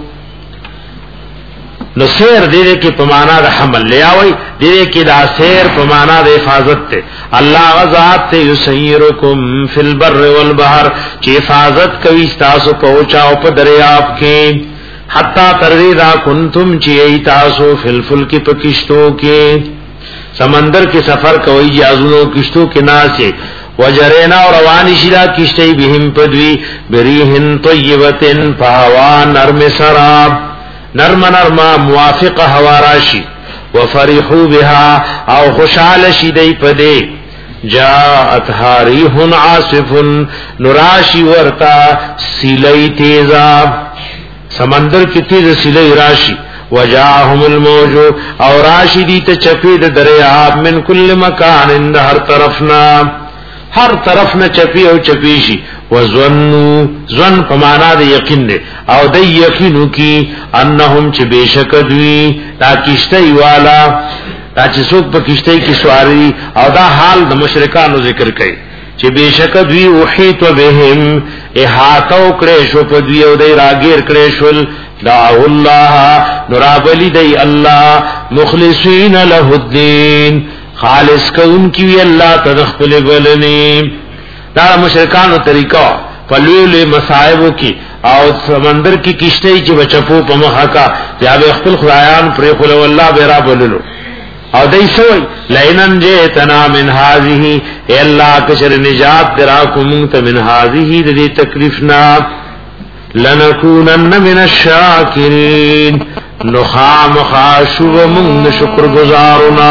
نو سیر دې کې په معنا د حمل له وایي دې کې دا سیر په معنا د حفاظت ته الله غزاد ته یسیرکم فل بر والبحر چې حفاظت کوي تاسو پوچ او په دریاب کې حتا ترریدا کنتم چی تاسو فلفل کی پکشتو کے سمندر کے سفر کوئی جازونو کشتو کے ناسے وجرینا روانی شدا کشتی بهم پدوی بریہن طیبتن پاوا نرم سراب نرم نرم موافق ہواراشی وفرحو بها او خوشحال شدی پدے جاءتها ریح عاصف نراشی ورتا سیلی تیزاب سمندر کی تیز سلی راشی وجاہم الموج او راشی دی تچپی د دریاب من کل مکان اند ہر طرفنا ہر طرفنا چپی او چپیشی وظنو ظن پمانا دی یقین دے او دی یقینو کی انہم چی بیشک دوی تا کشتی والا تا چی سوک پا کشتی کی سواری او دا حال دا مشرکانو ذکر کئی چې بشک دوی وحیت بهم احاطو کړي شو په دوی او دای راګیر کړي شول دعو الله نرابلی دی الله مخلصین له الدین خالص کون کی الله تدخل بلنی دا مشرکانو طریقہ پلول مصائب کی او سمندر کی کشتی چې بچپو په مخه کا یا به خپل خدایان پر خل والله بیره بوللو او دای سوئی لینن جیتنا من هذه اے اللہ کشر نجات دراکم منت من هذه دی تکلیفنا لنکونن من الشاکرین نخام خاشو من شکر گزارنا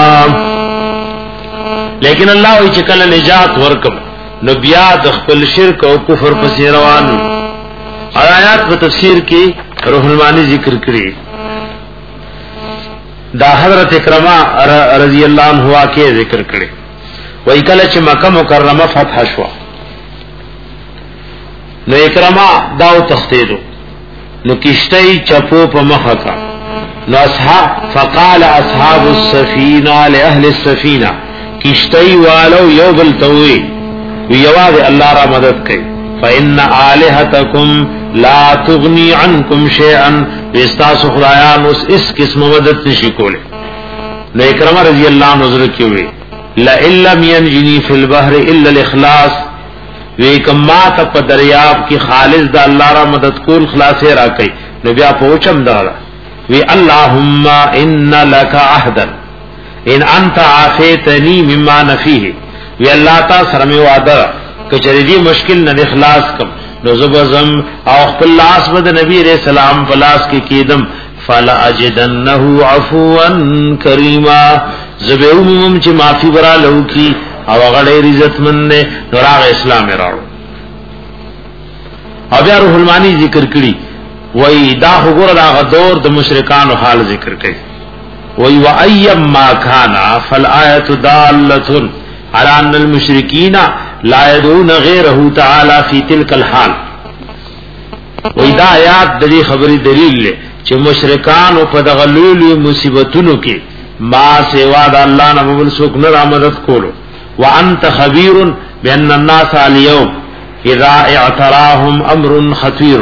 لیکن اللہ وی چکل نجات ورکم نبیات اخپل شرک او کفر پسی روانو آیات و تفسیر کی روح المانی ذکر کری دا حضرت اکرمہ رضی اللہ عنہ واقعے ذکر کرے وی کله چې مکه مکرمه فتح شو نو اکرمہ داو تختیدو نو کشتی چپو په مخه کا نو اصحاب فقال اصحاب السفینہ لأهل السفینہ کشتی والو یو بل توی ویواز اللہ را مدد کئی فإن آلہتکم لا تغنی عنکم شیئا استاس خدایان اس اس قسم مدد نشی کولے نو اکرمہ رضی اللہ عنہ ذکر کیوئے لئن لم ينجنی فی البحر الا الاخلاص وی کمات پا دریاب کی خالص دا اللہ را مدد کول خلاصے را کئی نو بیا پوچم دارا وی اللہم ان لک عہدا ان انت عافیتنی مما نفیه وی اللہ تا سرمی وعدہ کچری دی مشکل ند اخلاص کم نو زبزم او خپل لاس بد نبی علیہ السلام پلاس کی کیدم فلا اجدنه عفوا کریما زبیومم چې معافی برا لو کی او غړې عزت مند نه راغ اسلام راو او بیا روح المانی ذکر کړي وای دا وګوره دا غدور د مشرکانو حال ذکر کړي وای و ايم ما کان فالآیه دالة على ان المشرکین لا يدعون غیره تعالی فی تلک الحال وای دا آیات د دې خبرې دلیل له چې مشرکان په دغه لوی مصیبتونو کې ما سوا د الله نه بل څوک نه مدد کولو وانت خبير بان الناس اليوم اذا اعتراهم امر خطير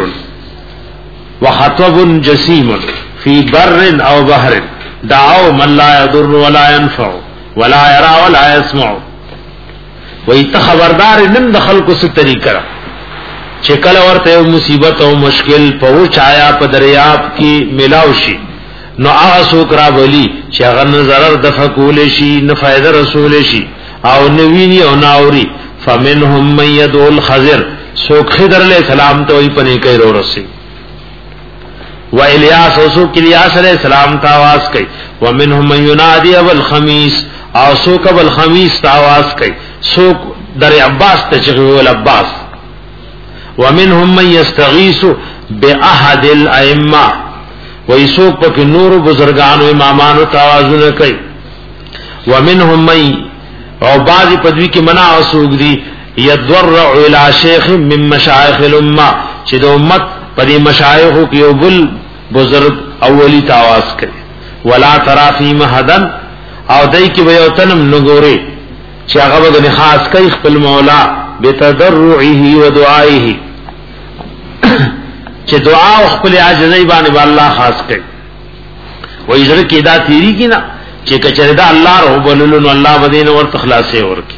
وخطب جسيم في بر او بحر دعوا من لا يضر ولا ينفع ولا يرى ولا يسمع وای ته خبردار نن د خلکو څخه طریقه چې کله ورته مصیبت او مشکل په چایا په دریاب کې ملاو شي نو هغه څوک را بلی چې هغه نظر د فقول شي نه فائدہ رسول شي او نویني او ناوري فمنهم من يدعو الخزر سو خضر علیہ السلام تو وی پنی کئی رو رسی و الیاس او سو الیاس علیہ السلام تا آواز کئی و منهم من ینادی ابو الخمیس او سو ابو الخمیس تا آواز کئی سو در عباس تا چغوی العباس و منهم من یستغیث باحد الائمہ و ایسوک پاک نور بزرگان و امامان تا آوازو نکئی و منهم من او بعضی پدوی کی منع اسوک دی یدورع الى شیخ من مشایخ الامہ چی دو امت پدی مشایخو کی بل بزرگ اولی تاواز کرے ولا ترا فی مهدن او دای کی بیوتنم نګوري چې هغه وګنی خاص کوي خپل مولا بتضرعه و دعائه چې دعا او خپل عاجزی باندې الله خاص کوي و یذر کی دا تیری کی نا چې کچره دا الله رو بللن الله بدین ور تخلاصه ورکی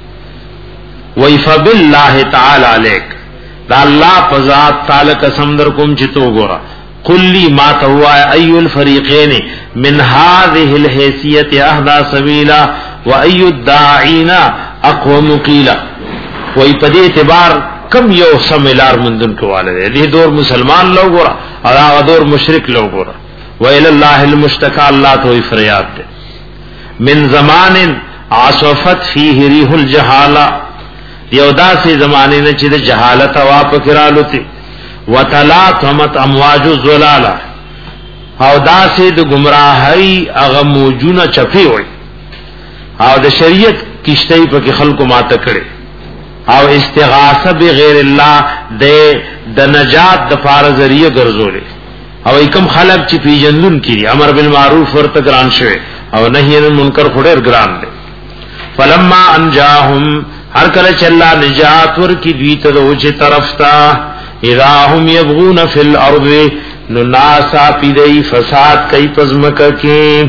و فبالله تعالی علیک دا الله فزات تعالی قسم در کوم چې تو ګورا قل لي ما توا اي الفريقين من هذه الحيثيه اهدى سبيلا واي الداعين اقوم قيلا وای په دې اعتبار کم یو سملار مندن کواله دي دور مسلمان لوګ ورا او دور مشرک لوګ ورا وإلى الله المشتكى الله تو فریاد ده من زمان عصفت فيه ريح الجهاله یو داسې زمانه نه چې د جهالت وا پکرالو ته وتلاطمت امواج الزلال او داسې د گمراهی هغه موجونه چپی وي او د شریعت کشتۍ په کې خلکو ماته کړي او استغاثه بغیر الله د د نجات د فار ذریعہ ګرځولې او کوم خلک چې پیجندون کړي امر بالمعروف ورته ګران شوی او نهی عن المنکر خډر ګران دي فلما انجاهم ہر کله چلا نجات ور کی دوی ته اوچه طرف تا اذا هم يبغون في الارض نناسا پیدئی فساد کئی پزمکہ کی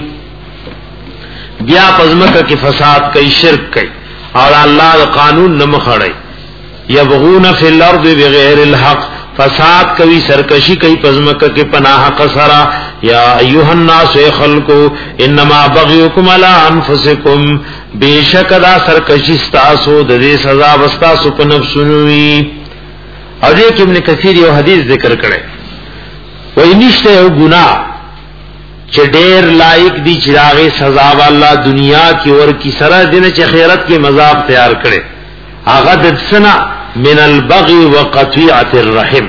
بیا پزمکہ کی فساد کئی شرک کئی اور اللہ قانون نہ مخڑئی یبغون فی الارض بغیر الحق فساد کئی سرکشی کئی پزمکہ کے پناہ قصرا یا ایها الناس خلقو انما بغیکم علی انفسکم بیشک دا سرکشی ستاسو د دې سزا وستاسو په نفسونو وی او دې کې ابن کثیر یو حدیث ذکر کړي وای نشته یو ګناه چې ډېر لایق دی چې هغه سزا والله دنیا کې ور کی سره دینه چې خیرت کې مذاق تیار کړي هغه د سنا من البغي وقطيعه الرحم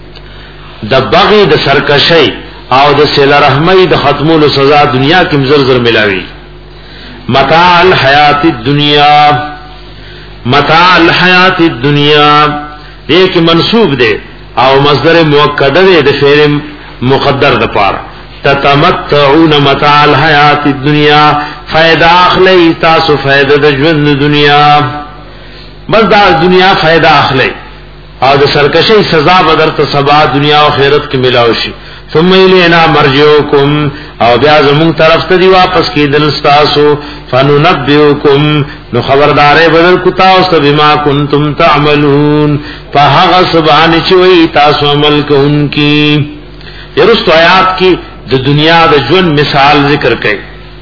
د بغي د سرکشی او د سیل رحمی د ختمولو سزا دنیا کې مزرزر ملاوي متاع الحیات الدنیا متاع الحیات الدنیا ایک منصوب دے او مصدر موکد دے د فعل مقدر د پار تتمتعون متاع الحیات الدنیا فائدہ اخلی تاسو فائدہ د ژوند دنیا بس دا دنیا فائدہ اخلی او د سرکشی سزا بدر ته سبا دنیا او آخرت کې ملاوي ثم الینا مرجعکم او بیا زمون طرف ته دی واپس کیدل تاسو فننبئکم نو خبردارې بدل کو تاسو بما کنتم تعملون فهغه سبحان چوي تاسو عمل کوونکی یرست آیات کی د دنیا د ژوند مثال ذکر کړي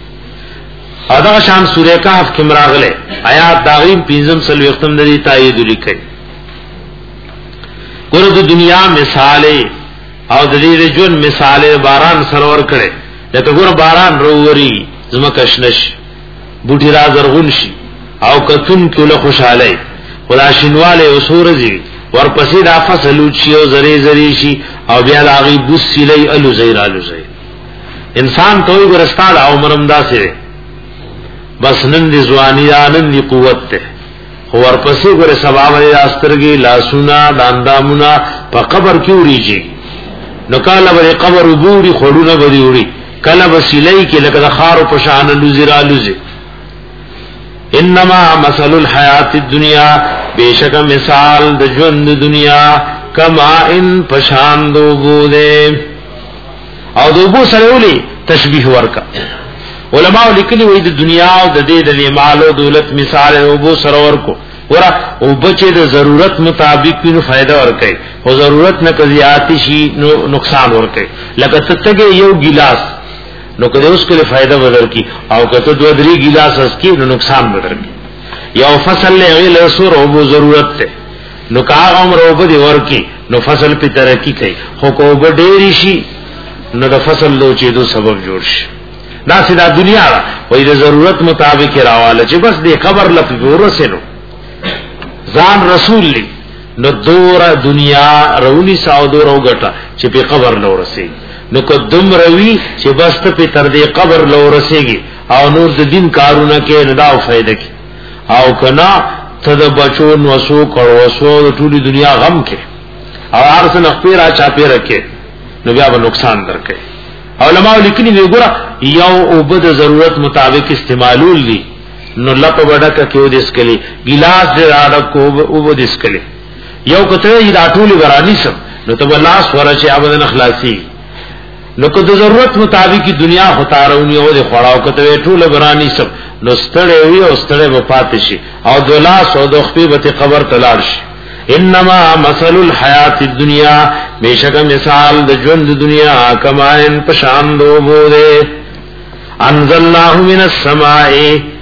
ادا شان سورہ کہف کې مراغله آیات داغیم پنځم سلوي ختم دري تایید لیکي ګور د دنیا مثال او د دې ژوند مثال باران سرور کړي لکه ګور باران ورووري زمکشنش بوټي را زرغون شي او کتون کله خوشاله خدا شینواله وسورځي ورپسې دا فصل چې او زری زری شي او بیا لاغي بوسلی الو زیرالو زی انسان توي ګرستاد او مرمدا سره بس نن دي ځواني نن دي قوت ته ورپسې ګره سبب لري استرګي لاسونا داندامونا په قبر کې وریږي نو کله به قبر وګوري خړونه به وړي کله وسیلې کې لکه خار په شان لوزرالو زی انما مثل الحیات الدنیا بیشک مثال د ژوند دنیا کما ان پشان دو بوده او دو بو سره ولي تشبیه ورکا علماء لیکلي وي د دنیا او د دې د مال او دولت مثال او بو سره ورکو ورا او بچي د ضرورت مطابق نو فائدہ ورکي او ضرورت نه کزياتي شي نو نقصان ورکي لکه ستګه یو ګلاس نو کله اوس کله فائدہ بدل کی او کته دو درې ګلاس اس کی نو نقصان بدل کی یو فصل له غیل سور او ضرورت ته نو کاغ عمر وبد ورکی نو فصل په ترقی کوي خو کو وبډېری شي نو د فصل لو چې دو سبب جوړ شي دا سیدا دنیا وې د ضرورت مطابق راواله چې بس دې خبر لپاره ورسېنو ځان رسول لی نو دور دنیا رونی ساو دور او غټه چې په قبر لو رسي نو کو دم روي چې بس ته په تر دې قبر لو رسيږي او نور د دین کارونه کې نه دا فائدہ کی او کنا ته د بچو نو وسو کړو وسو ټولي دنیا غم کې او ارسه نخپیرا چا پیره کې نو بیا به نقصان درکې علماء لیکلي دی ګره یو او بد ضرورت مطابق استعمالول دي نو لپ وډک کې ودیس کلی ګلاس دې راډ کو او ودیس کلی یو کته یې راټولي ورانی سم نو ته لاس ورچې ابدن اخلاصي نو کو د ضرورت مطابق دنیا هتارونی او د خړاو کته ټول ورانی سم نو ستړې وي او ستړې و پاتشي او د لاس او د خپې به قبر تلار شي انما مثل الحیات الدنیا بیشک مثال د ژوند دنیا کماین پشان دو بوده انزلناه من السماء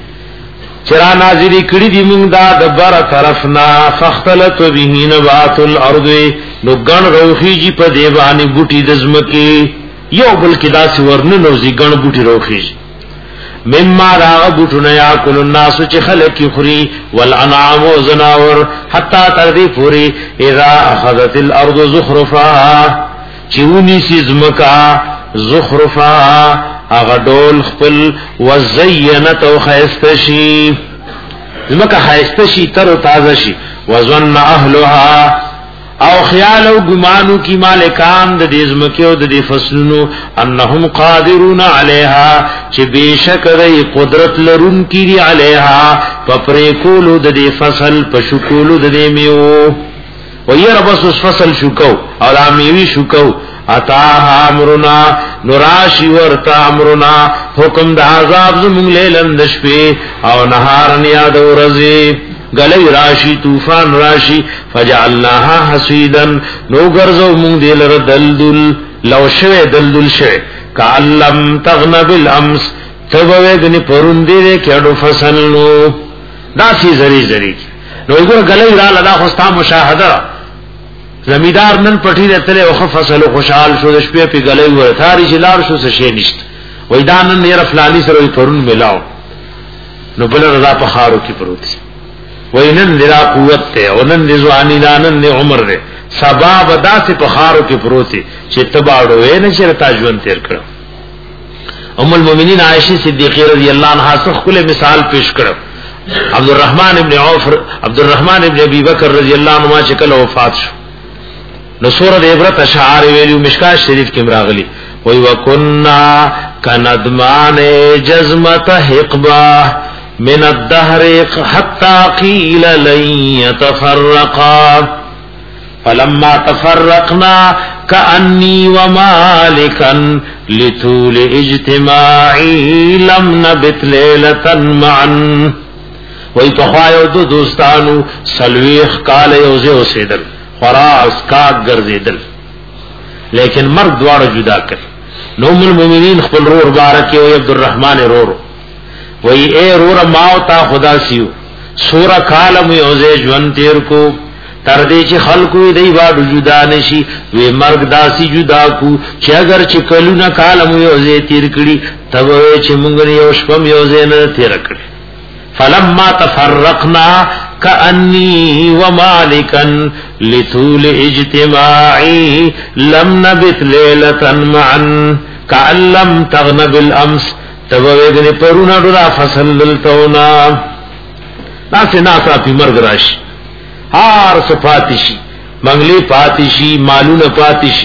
چرا نازلی کړي دی موږ دا د بار طرفنا فختلت به نبات الارض نو ګن روخیږي په دی باندې بوټي د زمکي یو بل کې داسې ورنه نوځي ګن بوټي روخیږي مما راغ بوټونه یا کل الناس چې خلق کی خوري والانعام وزناور حتا تر دې پوری اذا اخذت الارض زخرفها چونی سی زمکا زخرفها اغدول خپل وزینت او خیستشی زمکا خیستشی تر و تازه شي وظن اهلها او خیال او گمانو کی مالکان د دې زمکه او د دې فصلونو انهم قادرون علیها چې بشک د قدرت لرون کیږي علیها پپرې کولو د دې فصل پشکولو د دې میو و ير بس فصل شکو او امیوی شکو اتا امرنا نراشی ورتا امرنا حکم د عذاب زمون لیلن د شپې او نهار نیاد ورځي گلی راشی طوفان راشی فجعلناها حسیدن نو گرزو مونگ دیلر دلدل لو شوی دلدل شوی کعلم تغنب الامس تبویگنی پروندی دے کیڑو فصل نو دا سی زری زری نو اگر گلی را لدا خستا مشاہدہ زمیدار نن پٹی دیتلے وخ فصل خوشحال شو دشپی پی گلی ورطاری چلار شو سشی نشت ویدانن نیر فلانی سروی پرون ملاو نو بل رضا پخارو کی پروتی وینن دلا قوت ته ونن رضوانی دانن نه عمر ده سبب داسې په خارو کې پروتي چې تباړو وې نه چې تا ژوند تیر کړو ام المؤمنین عائشہ صدیقہ رضی الله عنها څخه کله مثال پیش کړو عبد الرحمن ابن عوف عبد الرحمن ابن ابي بکر رضی الله عنهما چې کله وفات شو نو سورۃ عبرت اشعار ویلو مشکات شریف کې مراغلی وی وکنا کندمان جزمت حقبه من الدهر حتى قيل لن يتفرقا فلما تفرقنا كأني ومالكا لطول اجتماعي لم نبت ليلة معا وی پخوایو دو دوستانو سلویخ کال یوزے اسیدل خراس کاک گرزیدل لیکن مرد دوار جدا کر نوم المؤمنین خپل رور بارکی وی عبدالرحمن رورو وی اے رور ماو تا خدا سیو سورا کالم یوزے جون تیر کو تردی چی خلقوی دی باڈو جدا نشی وی مرگ داسی جدا کو چی اگر چی کلونا کالم یوزے تیر کری تب وی چی منگنی یوشپم یوزے نا تیر کری فلما تفرقنا کأنی ومالکا لطول اجتماعی لم نبت لیلتا معا کأن لم تغنب الامس تبویگنی پرونا ڈرا فصل دلتونا ناسی ناسا پی مرگ راشی ہار سپاتشی منگلی پاتشی مالون پاتشی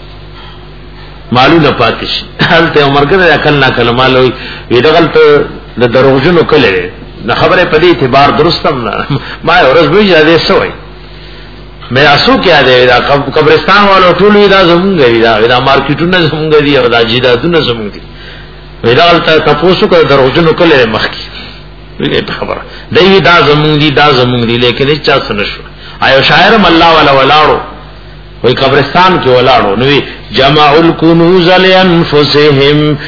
مالون پاتشی حالتا مرگن اکل ناکل مالوی ویدغلتا دروغجنو کلے نا خبر پدی اعتبار درستم نا مای ورز بوی جادے سوئی میں اسو کیا دے دا قبرستان والو ټولوی دا زمونگری دا دا مارکیٹون زمونگری دا جیدادون زمونگری ویدالتا تپوسو که دروجنو کلی مخی ویگئی پا خبر دیوی دا زمون دی دا زمون دی لیکن ایچ چا سنشو آیو شاعرم اللہ والا ولاڑو وی قبرستان کی ولاڑو نوی جمع الکنوز لانفسهم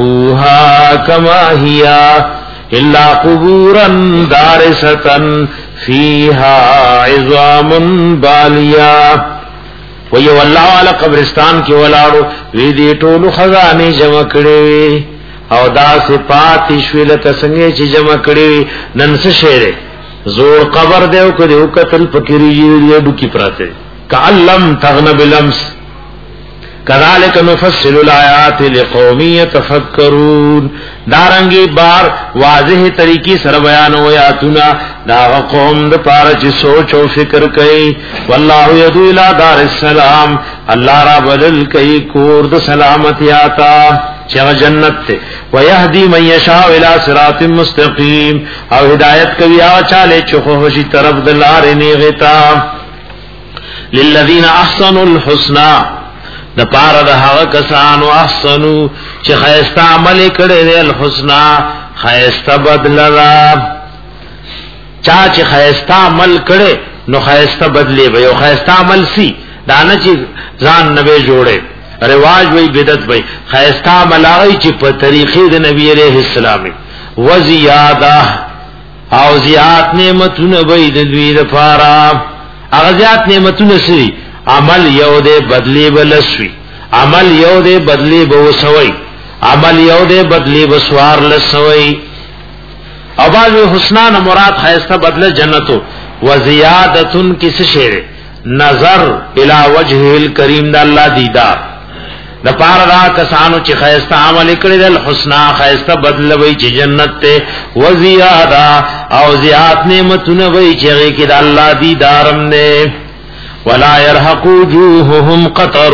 وترکوها کما ہیا الا قبورا دارستا فیها عظام بالیا وی والله والا قبرستان کی ولاړو وی دی ټولو خزانه جمع کړي او دا صفات شویل تسنګ چې جمع کړي نن څه شعر زور قبر دیو کو دیو قتل فکری دی ډو کی پراته کعلم تغن بلمس کذالک نفصل الآیات لقوم یتفکرون دارنگی بار واضح طریقی سر بیان و آیاتنا دا قوم دا پارا چی سوچ و فکر کئی واللہ یدو الى دار السلام اللہ را بدل کئی کور دا سلامتی آتا چیغ جنت تے ویہدی من یشاء الى صراط مستقیم او ہدایت کبھی آچالے چخوشی طرف دلار نیغتا للذین احسنوا الحسنہ د پاره د هغه کسانو احسنو چې خیسته عمل کړي دی الحسنا خیسته بدل را چا چې خیسته عمل کړي نو خیسته بدلی به یو خیسته عمل سی دانه چې ځان نوې جوړه رواج وی بدعت وی خیسته عمل هغه چې په طریقې د نبی عليه السلام و زیاده او زیات نعمتونه وی د دوی لپاره هغه زیات نعمتونه سي عمل یو دے بدلی بلسوی عمل یو دے بدلی بوسوی عمل یو دے بدلی بسوار لسوی اباز حسنان مراد خیستہ بدل جنتو وزیادتن کس شیر نظر الى وجه الکریم دا اللہ دیدار دا پار را کسانو چی خیستہ عمل اکڑی دل حسنا خیستہ بدل وی چی جنت تے وزیادہ او زیاد نعمتن وی چی غیقی دا اللہ دیدارم نے ولا يرهق وجوههم قطر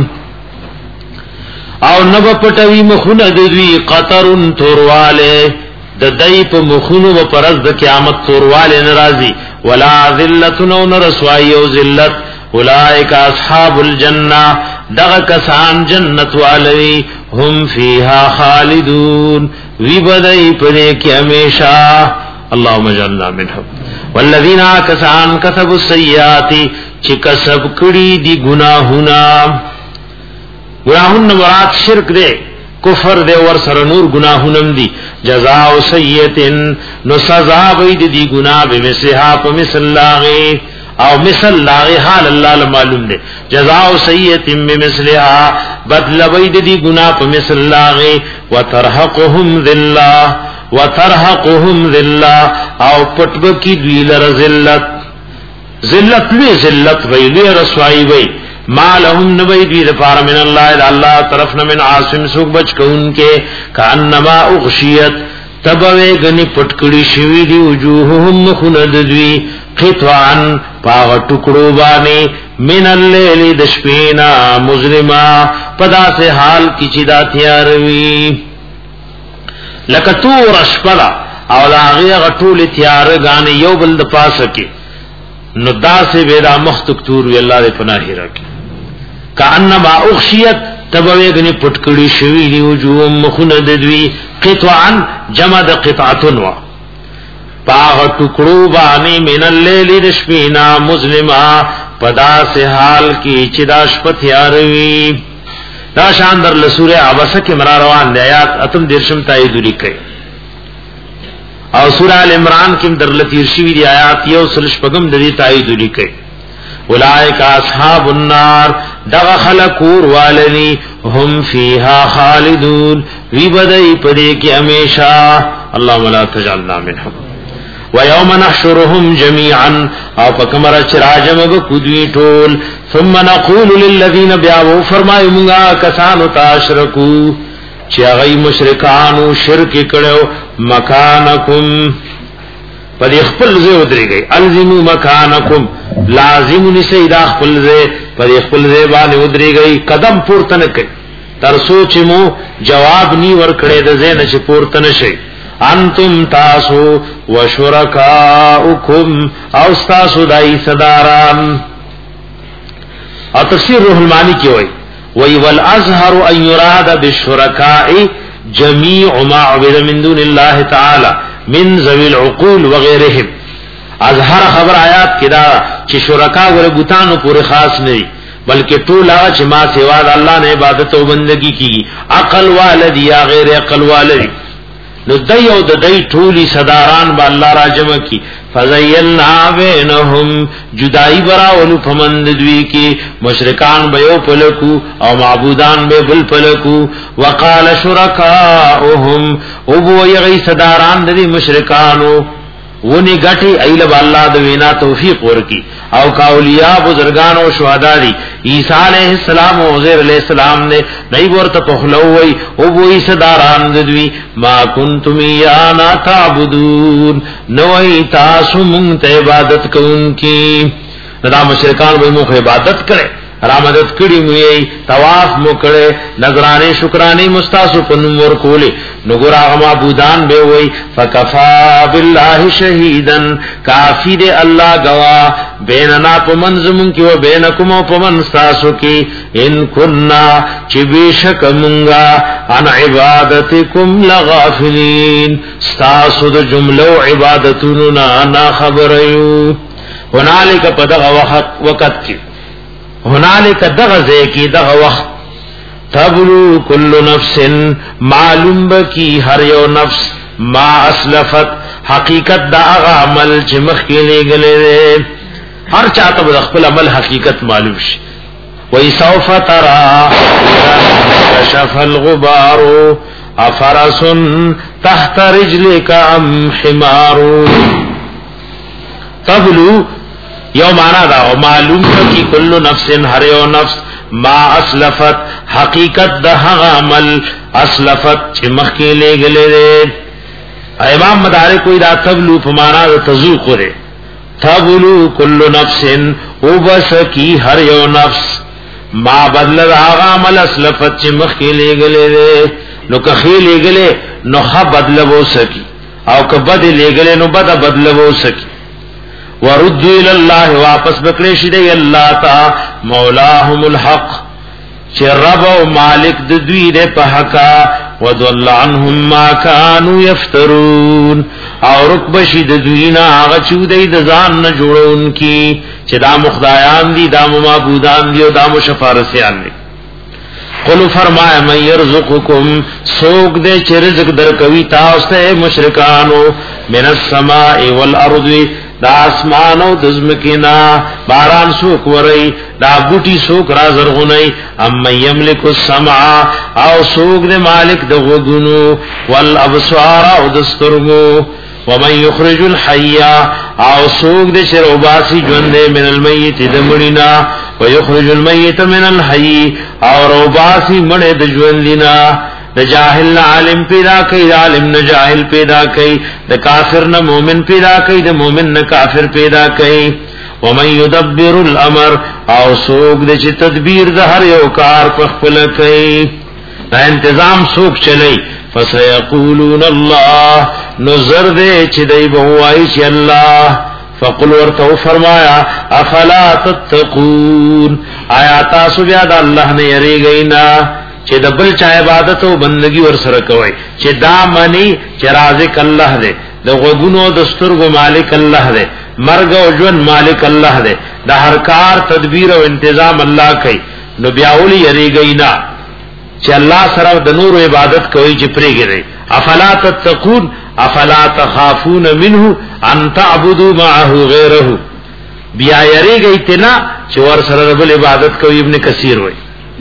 او نب پټوي مخونه د دوی قطر تورواله د دای په مخونو و پرز د قیامت تورواله ناراضي ولا ذلتن رسوای او ذلت اولئک اصحاب الجنه دغه کسان جنت والي هم فيها خالدون وی بدای پدې کې همیشه اللهم اجعلنا منهم والذین کسان کسبوا السیئات چې کسب کړي دي ګناهونه ګناهونه مراد شرک دی کفر دی ور سره نور ګناهونه دي جزاء سیئتن نو سزا وي دي ګناه به مسحا په مثل لاغه او مثل لاغه حال الله معلوم دی جزاء سیئتن بمثلها بدل وي دي ګناه په مثل لاغه وترهقهم ذلہ وترهقهم ذلہ او پټب کی دوی لر ذلت ذلت لوی ذلت وی لوی رسوائی وی ما لهم نبی دوی دفار من اللہ اللہ طرفنا من عاصم سوک بچ کون کے کانما اغشیت تبوے گنی پٹکڑی شوی دی وجوہهم مخند دوی قطعا پاغ ٹکڑو بانے من اللیل دشپینا مظلما پدا سے حال کی چدا تیاروی لکتور اشپلا او لاغی غطول تیار گانے یو بلد پاسکی نو دا سے بیدا مختکتور وی اللہ دے پناہی رکی کانما اغشیت تبوی گنی پٹکڑی شوی دی وجوہ مخند دوی قطعا جمع دا قطعتن وا پاغ ٹکڑو بانی من اللیل دشپینا مظلما پدا سے حال کی چداش پتیاروی دا شاندر لسور عبسہ کی مرا روان دے آیات اتم درشم تائیدو لکھے او سورہ العمران کم در لتیرشوی دی آیات یو سلش پگم دی تائیدو لکھے اولائک اصحاب النار دغ خلقور والنی ہم فیہا خالدون وی بدئی پدے کی امیشہ اللہم لا تجعلنا منہم وَيَوْمَ نَحْشُرُهُمْ جَمِيعًا او پکمر چراجم بکدوی ٹول ثم نقول للذین بیاو فرمائی منگا کسانو تاشرکو چیغی مشرکانو شرک کڑو مکانکم پدی خپل زی ادری گئی الزمو مکانکم لازم نسی دا خپل زی پدی خپل زی بانی ادری گئی قدم پورتنکی ترسو چمو جواب نی ورکڑے دا زین چی پورتنشی انتم تاسو وشرکاؤکم او استاسو دائی صداران اور تفسیر روح المانی کی ہوئی وی والازہر ان یراد بالشرکائی جمیع ما عبد من دون اللہ تعالی من ذوی العقول وغیرہم ازہر خبر آیات کی دا چی شرکا ور بوتانو پورے خاص نہیں بلکہ طول آغا چی ما سواد اللہ نے عبادت و بندگی کی عقل والدی یا غیر عقل والدی نو دای او د دای ټولی صداران با الله را جمع کی فزیلنا بینهم جدائی براولو پمند دوی کی مشرکان بیو پلکو او معبودان بے بل پلکو وقال شرکاؤهم او بو یغی صداران دی مشرکانو ونی گٹی ایلب اللہ دوینا توفیق ورکی او کا اولیاء بزرگان و شہداء دی عیسیٰ علیہ السلام و عزیر علیہ السلام نے نئی بورت پخلووی او بوئی صداران دوی ما کنتم ایانا تعبدون نوئی تاسو منت عبادت کون کی ندا مشرکان بھئی موخ عبادت کرے رامدت کڑی موئی تواف مو کرے نظرانے شکرانے مستاسو پنمور کولے نگر آغا معبودان بے ہوئی فکفا باللہ شہیدن کافی دے اللہ گواہ بیننا پمنزمون کی و بینکم و پمنستاسو کی ان کننا چی بیشک منگا عن عبادتکم لغافلین ستاسو دو جملو عبادتوننا نا خبریو ہنالک پدغ وقت کی ہنالک دغزے کی دغ وقت تبلو کل نفس معلوم بکی ہر یو نفس ما اسلفت حقیقت دا اغا عمل چمخ کے لے گلے دے ہر چاہتا با خپل عمل حقیقت معلوم شی وی سوف ترا کشف الغبار افرس تحت رجلک ام حمار تبلو یو مانا دا معلوم کی کل نفس ہر یو نفس ما اسلفت حقیقت دا عمل اسلفت چمخ کے لے گلے دے امام مدارک کوئی دا تبلو پمانا دا تذوق دے تبلو کل نفس او بس کی ہر یو نفس ما بدل دا عمل اسلفت چمخ کے لے گلے دے نو کخی لے گلے نو خب بدلبو سکی او کبد لے گلے نو بد بدلبو سکی وردوا الى الله واپس بکړې شي دی الله تا مولاهم الحق چې رب او مالک د دوی د په حق وضل عنهم ما كانوا يفترون او رکب شي د دوی نه هغه چې دوی د ځان نه جوړون کی چې دا مخدایان دي دا معبودان دي او دا مشفارسیان دي قل فرمایا من يرزقكم سوق دے چې رزق درکوي تاسو ته مشرکانو من السماء والارض دا اسمان او دزمکینا باران سوک ورئی دا بوٹی سوک را زرغنئی اما یملک السمع او سوک دے مالک دا غدنو والابصار او دسترگو ومن یخرج الحی او سوک دے شروباسی جوندے من المیت دمڑینا ویخرج المیت من الحی او روباسی مڑے دجوندینا د جاہل نہ عالم پیدا کئی عالم نہ جاہل پیدا کئی د کافر نہ مومن پیدا کئی د مومن نہ کافر پیدا کئی ومن یدبر الامر او سوک د چ تدبیر د هر یو کار په خپل کئی دا انتظام سوک چلی فسيقولون الله نظر دے چ دای بوای چ الله فقل ورتو فرمایا افلا تتقون آیا تاسو بیا د الله نه یریږئ نه چې د بل چا عبادت او بندگی ور سره کوي چې دا معنی چې رازق الله دی د غوګونو د سترګو مالک الله دی مرګ او ژوند مالک الله دی د هر کار تدبیر او تنظیم الله کوي نو بیا ولي یریږي نه چې الله سره د نور عبادت کوي چې پرېږي افلا تتقون افلا تخافون منه ان تعبدوا معه غيره بیا یریږي تنا چې ور سره د عبادت کوي ابن کثیر وایي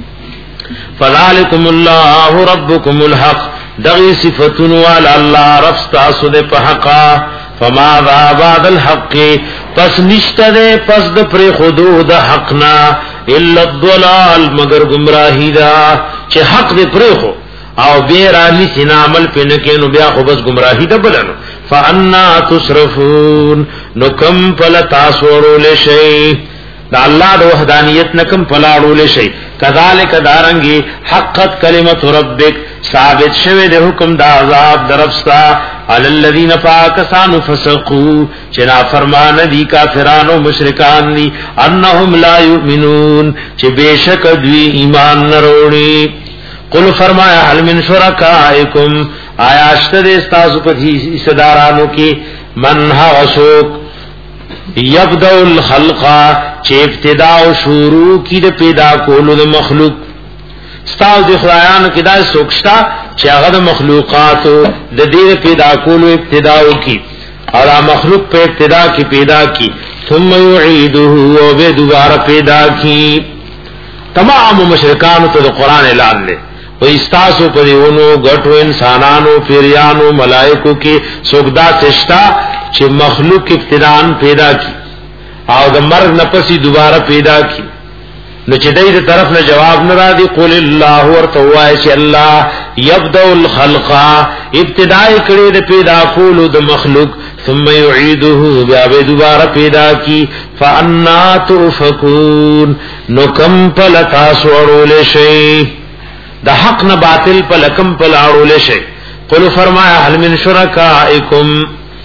فذلكم الله ربكم الحق دغی صفتون والا اللہ رفستا سد پحقا فماذا بعد الحق پس نشتا دے پس د پر خودو دا حقنا الا الضلال مگر گمراہی دا چه حق دے پر خو او بیرانی سنا عمل پہ نکینو بیا خو بس گمراہی دا بلنو فانا تصرفون نو کم پل تاسورو لشئی دا اللہ دا وحدانیت نکم پلاڑو لشئی کذالک دارنگی حقت کلمت ربک ثابت شوه دے حکم دا عذاب درفستا علی الذین فاکسانو فسقو چنا فرمان دی کافرانو مشرکان دی انہم لا یؤمنون چه بیشک دوی ایمان نروڑی قل فرمایا حل من شرکائکم آیا اشتد استاسو پتی صدارانو کی من حوشوک یبدأ الخلقا چه ابتداء و شروع کی ده پیدا کولو ده مخلوق ستاسو د خدایانو کې دا سوکشتا چې هغه د مخلوقات د دې پیدا کولو ابتدا وکي اور مخلوق په ابتدا کې پیدا کی ثم يعيده او به دوباره پیدا کی. تمام مشرکان ته د قران اعلان لے و استاسو پریونو غټو انسانانو پیریانو ملائکو کې سوګدا سشتا چې مخلوق ابتداء پیدا کی او د مرګ نفسي دوباره پیدا کی. نو چې دای د طرف نه جواب نه را دي قول الله ورته وای چې الله يبدأ الخلق ابتداء کړي د پیدا کولو د مخلوق ثم يعيده بیا به دوباره پیدا کی. فانا تؤفكون نو کم پل تاسو ورول شي د حق نه باطل په لکم په لاړول شي. قل فرمایا هل من شرکائکم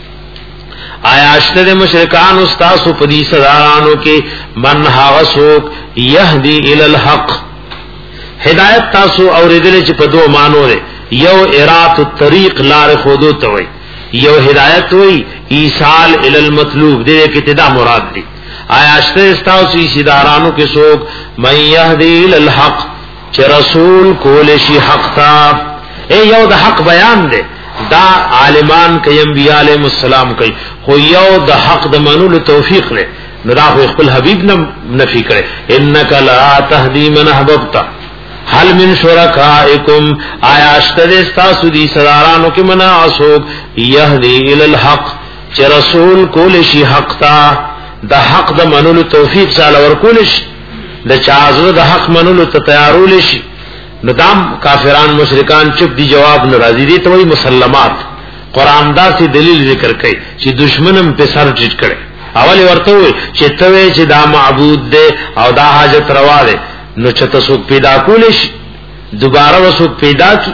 آیا اشتر مشرکان استاسو پدی صدارانو کې من هاغسوک یهدی الی الحق ہدایت تاسو اوریدل چې په دوه مانو لري یو ارات الطریق لار خودو ته وي یو ہدایت وي ایصال الی المطلوب دې کې ابتدا مراد دي. آیا اشتر استاسو صدارانو کې سوک من یهدی الی الحق چې رسول کول شي حق تا اے یو د حق بیان دے دا عالمان کوي انبیاء علیهم السلام کوي خو یو د حق د منلو توفیق لے نو دا خپل حبیب نه نفی کړي انک لا تهدی من احببت هل من شرکائکم آیا اشتد استاسو دی صدارانو کې منا اسوک یهدی الی الحق چې رسول کول شي حق تا د حق د منلو توفیق سره ورکول شي د چازو د حق منلو ته تیارول شي. ندام کافران مشرکان چپ دی جواب ناراضی دي ته وی مسلمات قران دا سي دلیل ذکر کوي چې دشمنم په سر ټیټ کړي اول ورته وي چې ته چې دا معبود دی او دا حاجت روا دی نو چې تاسو پیدا کول شي دوباره وسو پیدا کی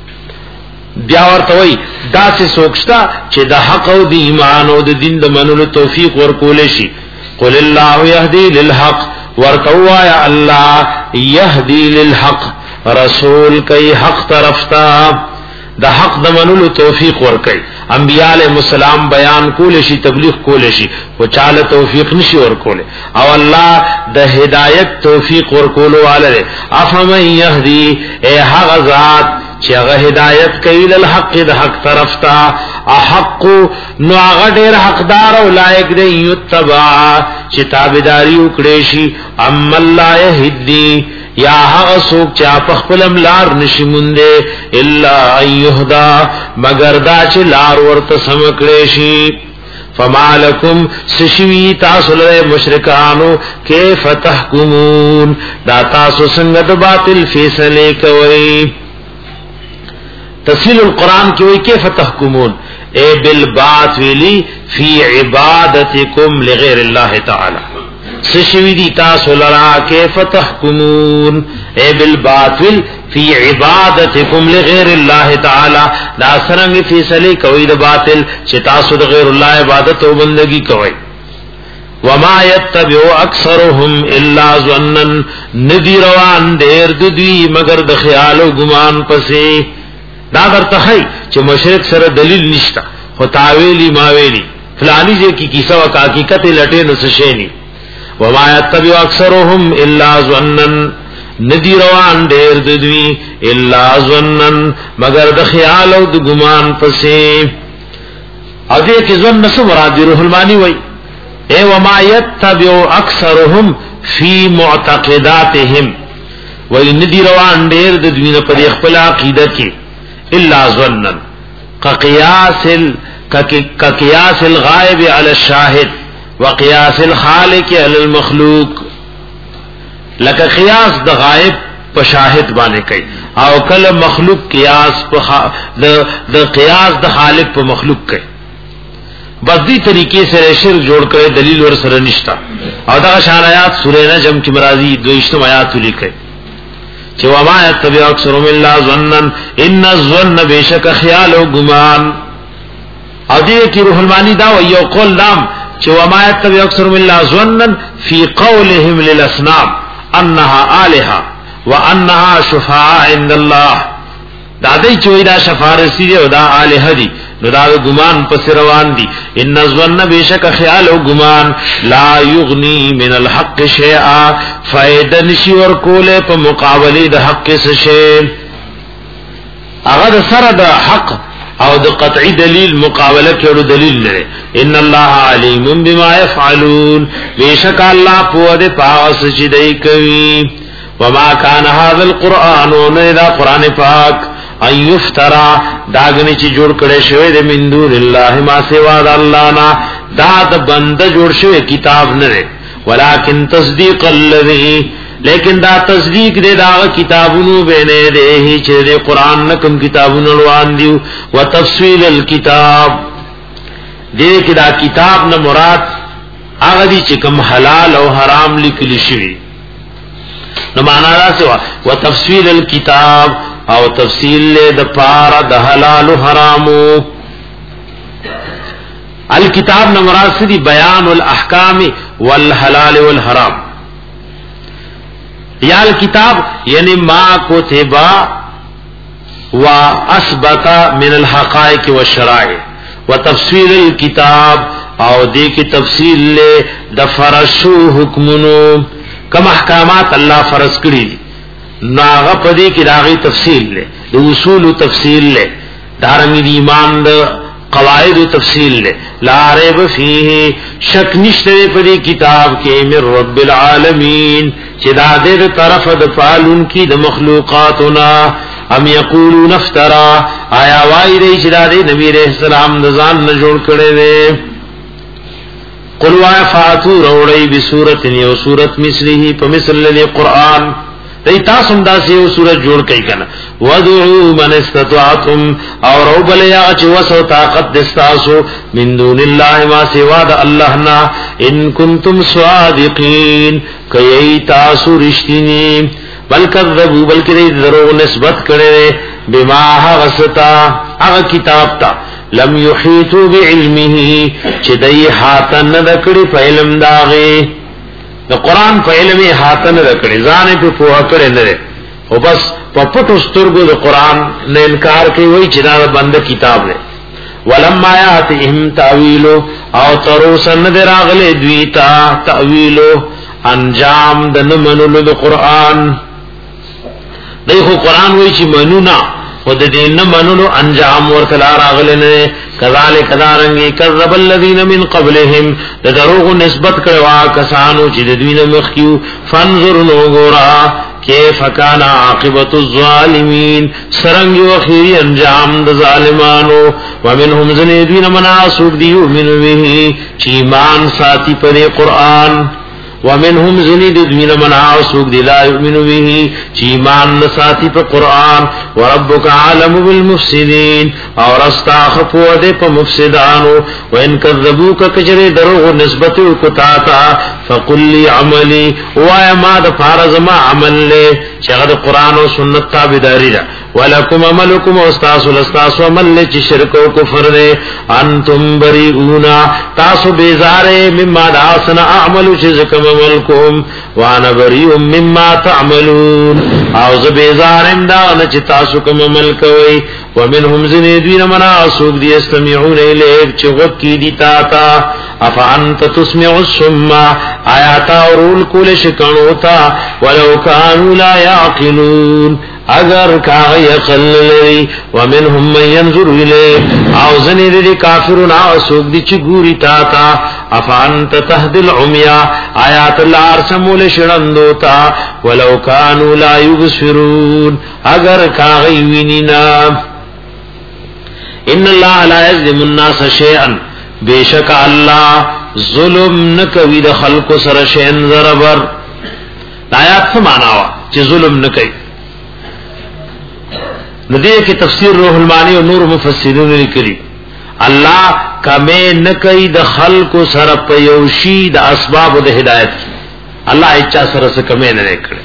بیا ورته وي دا سي سوکشتا چې د حق او د ایمان او د دین د منلو توفیق ورکول شي. قل الله يهدي للحق ورتوا یا الله يهدي للحق رسول کئی حق طرف تا د حق د منلو توفیق ور کئی. انبیاء علیہ السلام بیان کول شي تبلیغ کول شي او چاله توفیق نشي ور کول او الله د هدایت توفیق ور کول والے افمن يهدي اے هغه ذات چې هغه هدایت کوي ل حق د حق طرف تا احق نو هغه ډیر حقدار او لایق دی یتبع چې تابعداري وکړي شي. ام الله يهدي یا هغه څوک چې په خپل لار نشي مونږه الا ايهدا مگر دا چې لار ورته سم کړي شي. فمالکم سشوی تاسو له مشرکانو کیف تحکمون دا تاسو څنګه د باطل فیصله کوي. تفصیل القرآن کی وی کیف تحکمون اے بالباطل فی عبادتکم لغیر اللہ تعالی سشوی دی تاسو لرا کیف تحکمون اے بالباطل فی عبادتکم لغیر اللہ تعالی دا سرنگ فیصلے کوئی دا باطل چی تاسو دا غیر اللہ عبادت و بندگی کوئی. وما يتبع اکثرهم الا ظنا ندی روان دیر ددوی مگر د خیال و گمان پسے دا در تخی چې مشرک سره دلیل نشتا خو تاویلی ماویلی فلانی جے کی کیسا و حقیقت لٹے نسشینی. وما يتبع اکثرهم الا ظنا ندی روان دیر ددوی الا ظنا مگر د خیال او د گمان پسې. او دې کې ظن نس مراد روح المانی وای اے وما يتبع اکثرهم فی معتقداتهم وای ندی روان دیر ددوی نه په خپل عقیده کې الا ظنا كقياس كقياس الغائب على الشاهد وقياس الخالق على المخلوق لك قياس د غائب په شاهد باندې کوي او کله مخلوق قياس په د د قياس د خالق په مخلوق کوي. بس دې طریقې سره شرک جوړ کړي دلیل ور سره نشتا او دا شان آیات سورہ نجم کې مرাজি دویشتم آیات لیکي چې وما يتبع اکثرهم الا ظنا ان الظن بشک خیال او گمان. او دې کې روح المانی دا و یو قول نام چې وما يتبع اکثرهم الا ظنا في قولهم للاصنام انها الها وانها شفاعه عند الله دا دې چې دا شفارسی دی او دا الها دي نو دا ګمان پس روان دي. ان الظن بشک خیال او ګمان لا یغنی من الحق شیئا فائدہ نشي ور کوله په مقابله د حق څخه هغه سره د حق او د قطعی دلیل مقابله کولو دلیل لري. ان الله علیم بما يفعلون بشک الله په دې پاس چې دی کوي. وما كان هذا القران ولا قران پاک ان يفترى داغنی چې جوړ کړي شوی د من دون الله ما سوا د الله نه دا د بنده جوړ شوی کتاب نه دی ولکن تصدیق الذی لیکن دا تصدیق دے دا کتابونو بینه دے چې د قران نکم کتابونو روان دیو وتفصیل الكتاب دې کې دا کتاب نه مراد هغه دي چې کوم حلال او حرام لیکل شوی نو معنا دا څه وتفصیل الكتاب او تفصیل له د پارا د حلال او حرامو. الکتاب نو مراد سدي بیان الاحکام والحلال والحرام یا الکتاب یعنی ما کتبا و اثبت من الحقائق والشرائع وتفصیل الكتاب او دې کی تفصیل له د فرشو حکمونو کم احکامات الله فرض کړی ناغه پدې کې داغي تفصیل له د اصول تفصیل له دارنګ دی ایمان د قواعد تفصیل له لا ریب فیه شک نشته پدې کتاب کې من رب العالمین چې دا دې طرف د فالون کی د مخلوقاتنا ام یقولون افترا آیا وای دی چې دا دې نبی رحمت السلام د ځان نه جوړ کړي وي. قل وافاتو روڑی بسورت یو سورت مثله په مثل له قران دای تاسو هم داسې یو سورت جوړ کړئ کنه ودعو من استطعتم او روبل یا چې وسو طاقت دستاسو من دون الله ما سوا د الله نا ان کنتم صادقین کای تاسو رښتینی بل کذبوا بلکې درو نسبت کړي بما غستا هغه کتاب تا لم یحیطوا بعلمه چې دای حاتن نکړي په علم داغه د قران په علم حاتن نکړي ځان په پوهه کړي نه او بس په پټو سترګو د قران نه انکار کوي وای چې دا بند کتاب دی. ولما یاتهم تاویل او تروسن دراغله دویتا تاویل انجام د نمنلو د قران دغه قران وای چې منونا خود دې نه منلو انجام ورته راغله نه کذالک دارنګي کذب الذين من قبلهم د دروغ نسبت کړوا کسانو چې د دوی نه مخکیو فانظر نو ګورا کیف کان عاقبت الظالمین سرنګ یو اخیری انجام د ظالمانو ومنهم ذین مناسوب دیو من به چې ایمان ساتي پر قران ومنهم زنید من من عاصوک دی لا یؤمن به چی ایمان نساتی پا قرآن وربک عالم بالمفسدین اور استاخفو دے پا مفسدانو وان کذبوک کجر دروغ نسبتو کتاتا فقل لی عملی وایا ما دا فارزما عمل لے چغد قرآن و سنت تابداری دا ولکم عملکم استاسو لستاسو عمل لے چی شرک و کفر دے انتم بریئونا تاسو بیزارے مما داسنا اعملو چیزکم عملکم وانا بریئ مما تعملون او زبیزارم دانا چی تاسو کم عمل کوئی ومنهم زنیدوین مناسوک دی استمیعون الیک چی غکی دی تاتا افا انت تسمع السمع آیاتا ورول کول شکنوتا ولو کانو لا یعقلون اگر کاغی اقل لری ومنهم من ینظر الیک او زنید دی کافرون آسوک دی چی گوری تاتا افا انت تهد العمیا آیات اللہ ارسمول شرندوتا ولو کانو لا یبصرون اگر کاغی وینینا ان اللہ لا یظلم الناس شیئا بیشک اللہ ظلم نکوی د خلق سر شین ضربر آیات سے معناوا چی ظلم نکوی ندیه کی تفسیر روح المانی و نور مفسرین لکلی اللہ کمی نکوی د خلق سر پیوشی د اسباب و د ہدایت کی اللہ اچھا سر سے کمی نکڑی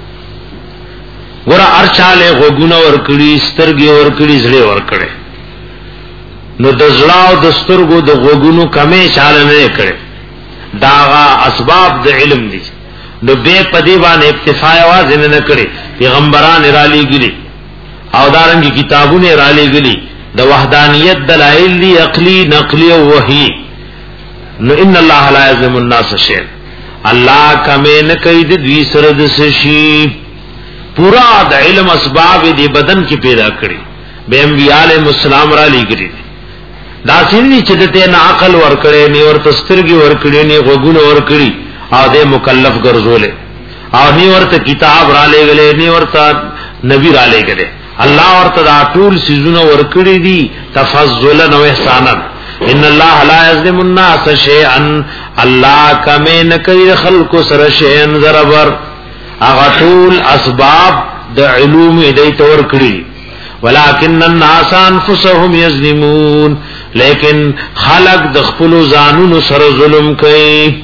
گورا ارچالے غوگونا ورکڑی سترگی ورکڑی زڑی ورکڑی نو د زړاو د سترګو د غوګونو کمې چاله نه کړي داغه اسباب د علم دي نو به پدی باندې اکتفا आवाज نه کړي پیغمبران را لېګلي او دارنګي کتابونه را لېګلي د وحدانیت دلائل دی عقلی نقلی او وحی نو ان الله لا یظلم الناس شیئا الله کمه نه کوي د دوی سره د شي پورا د علم اسباب دی بدن کې پیدا کړی به انبیاء علیهم السلام را لګری دا سینې چې دته نه عقل ور کړی نه ور تسترګي ور کړی نه غوګونه ور کړی او د مکلف ګرځولې او نه ورته کتاب را لګلې نه ورته نبی را لګلې الله ورته دا ټول سيزونه ور کړی دي تفضلا او احسانا ان الله لا یظلم الناس شیئا الله کمه نه کوي خلق سره شیئا ضربر هغه ټول اسباب د علوم دې تور کړی ولکن الناس انفسهم یظلمون لیکن خلق د خپل ځانونو سره ظلم کوي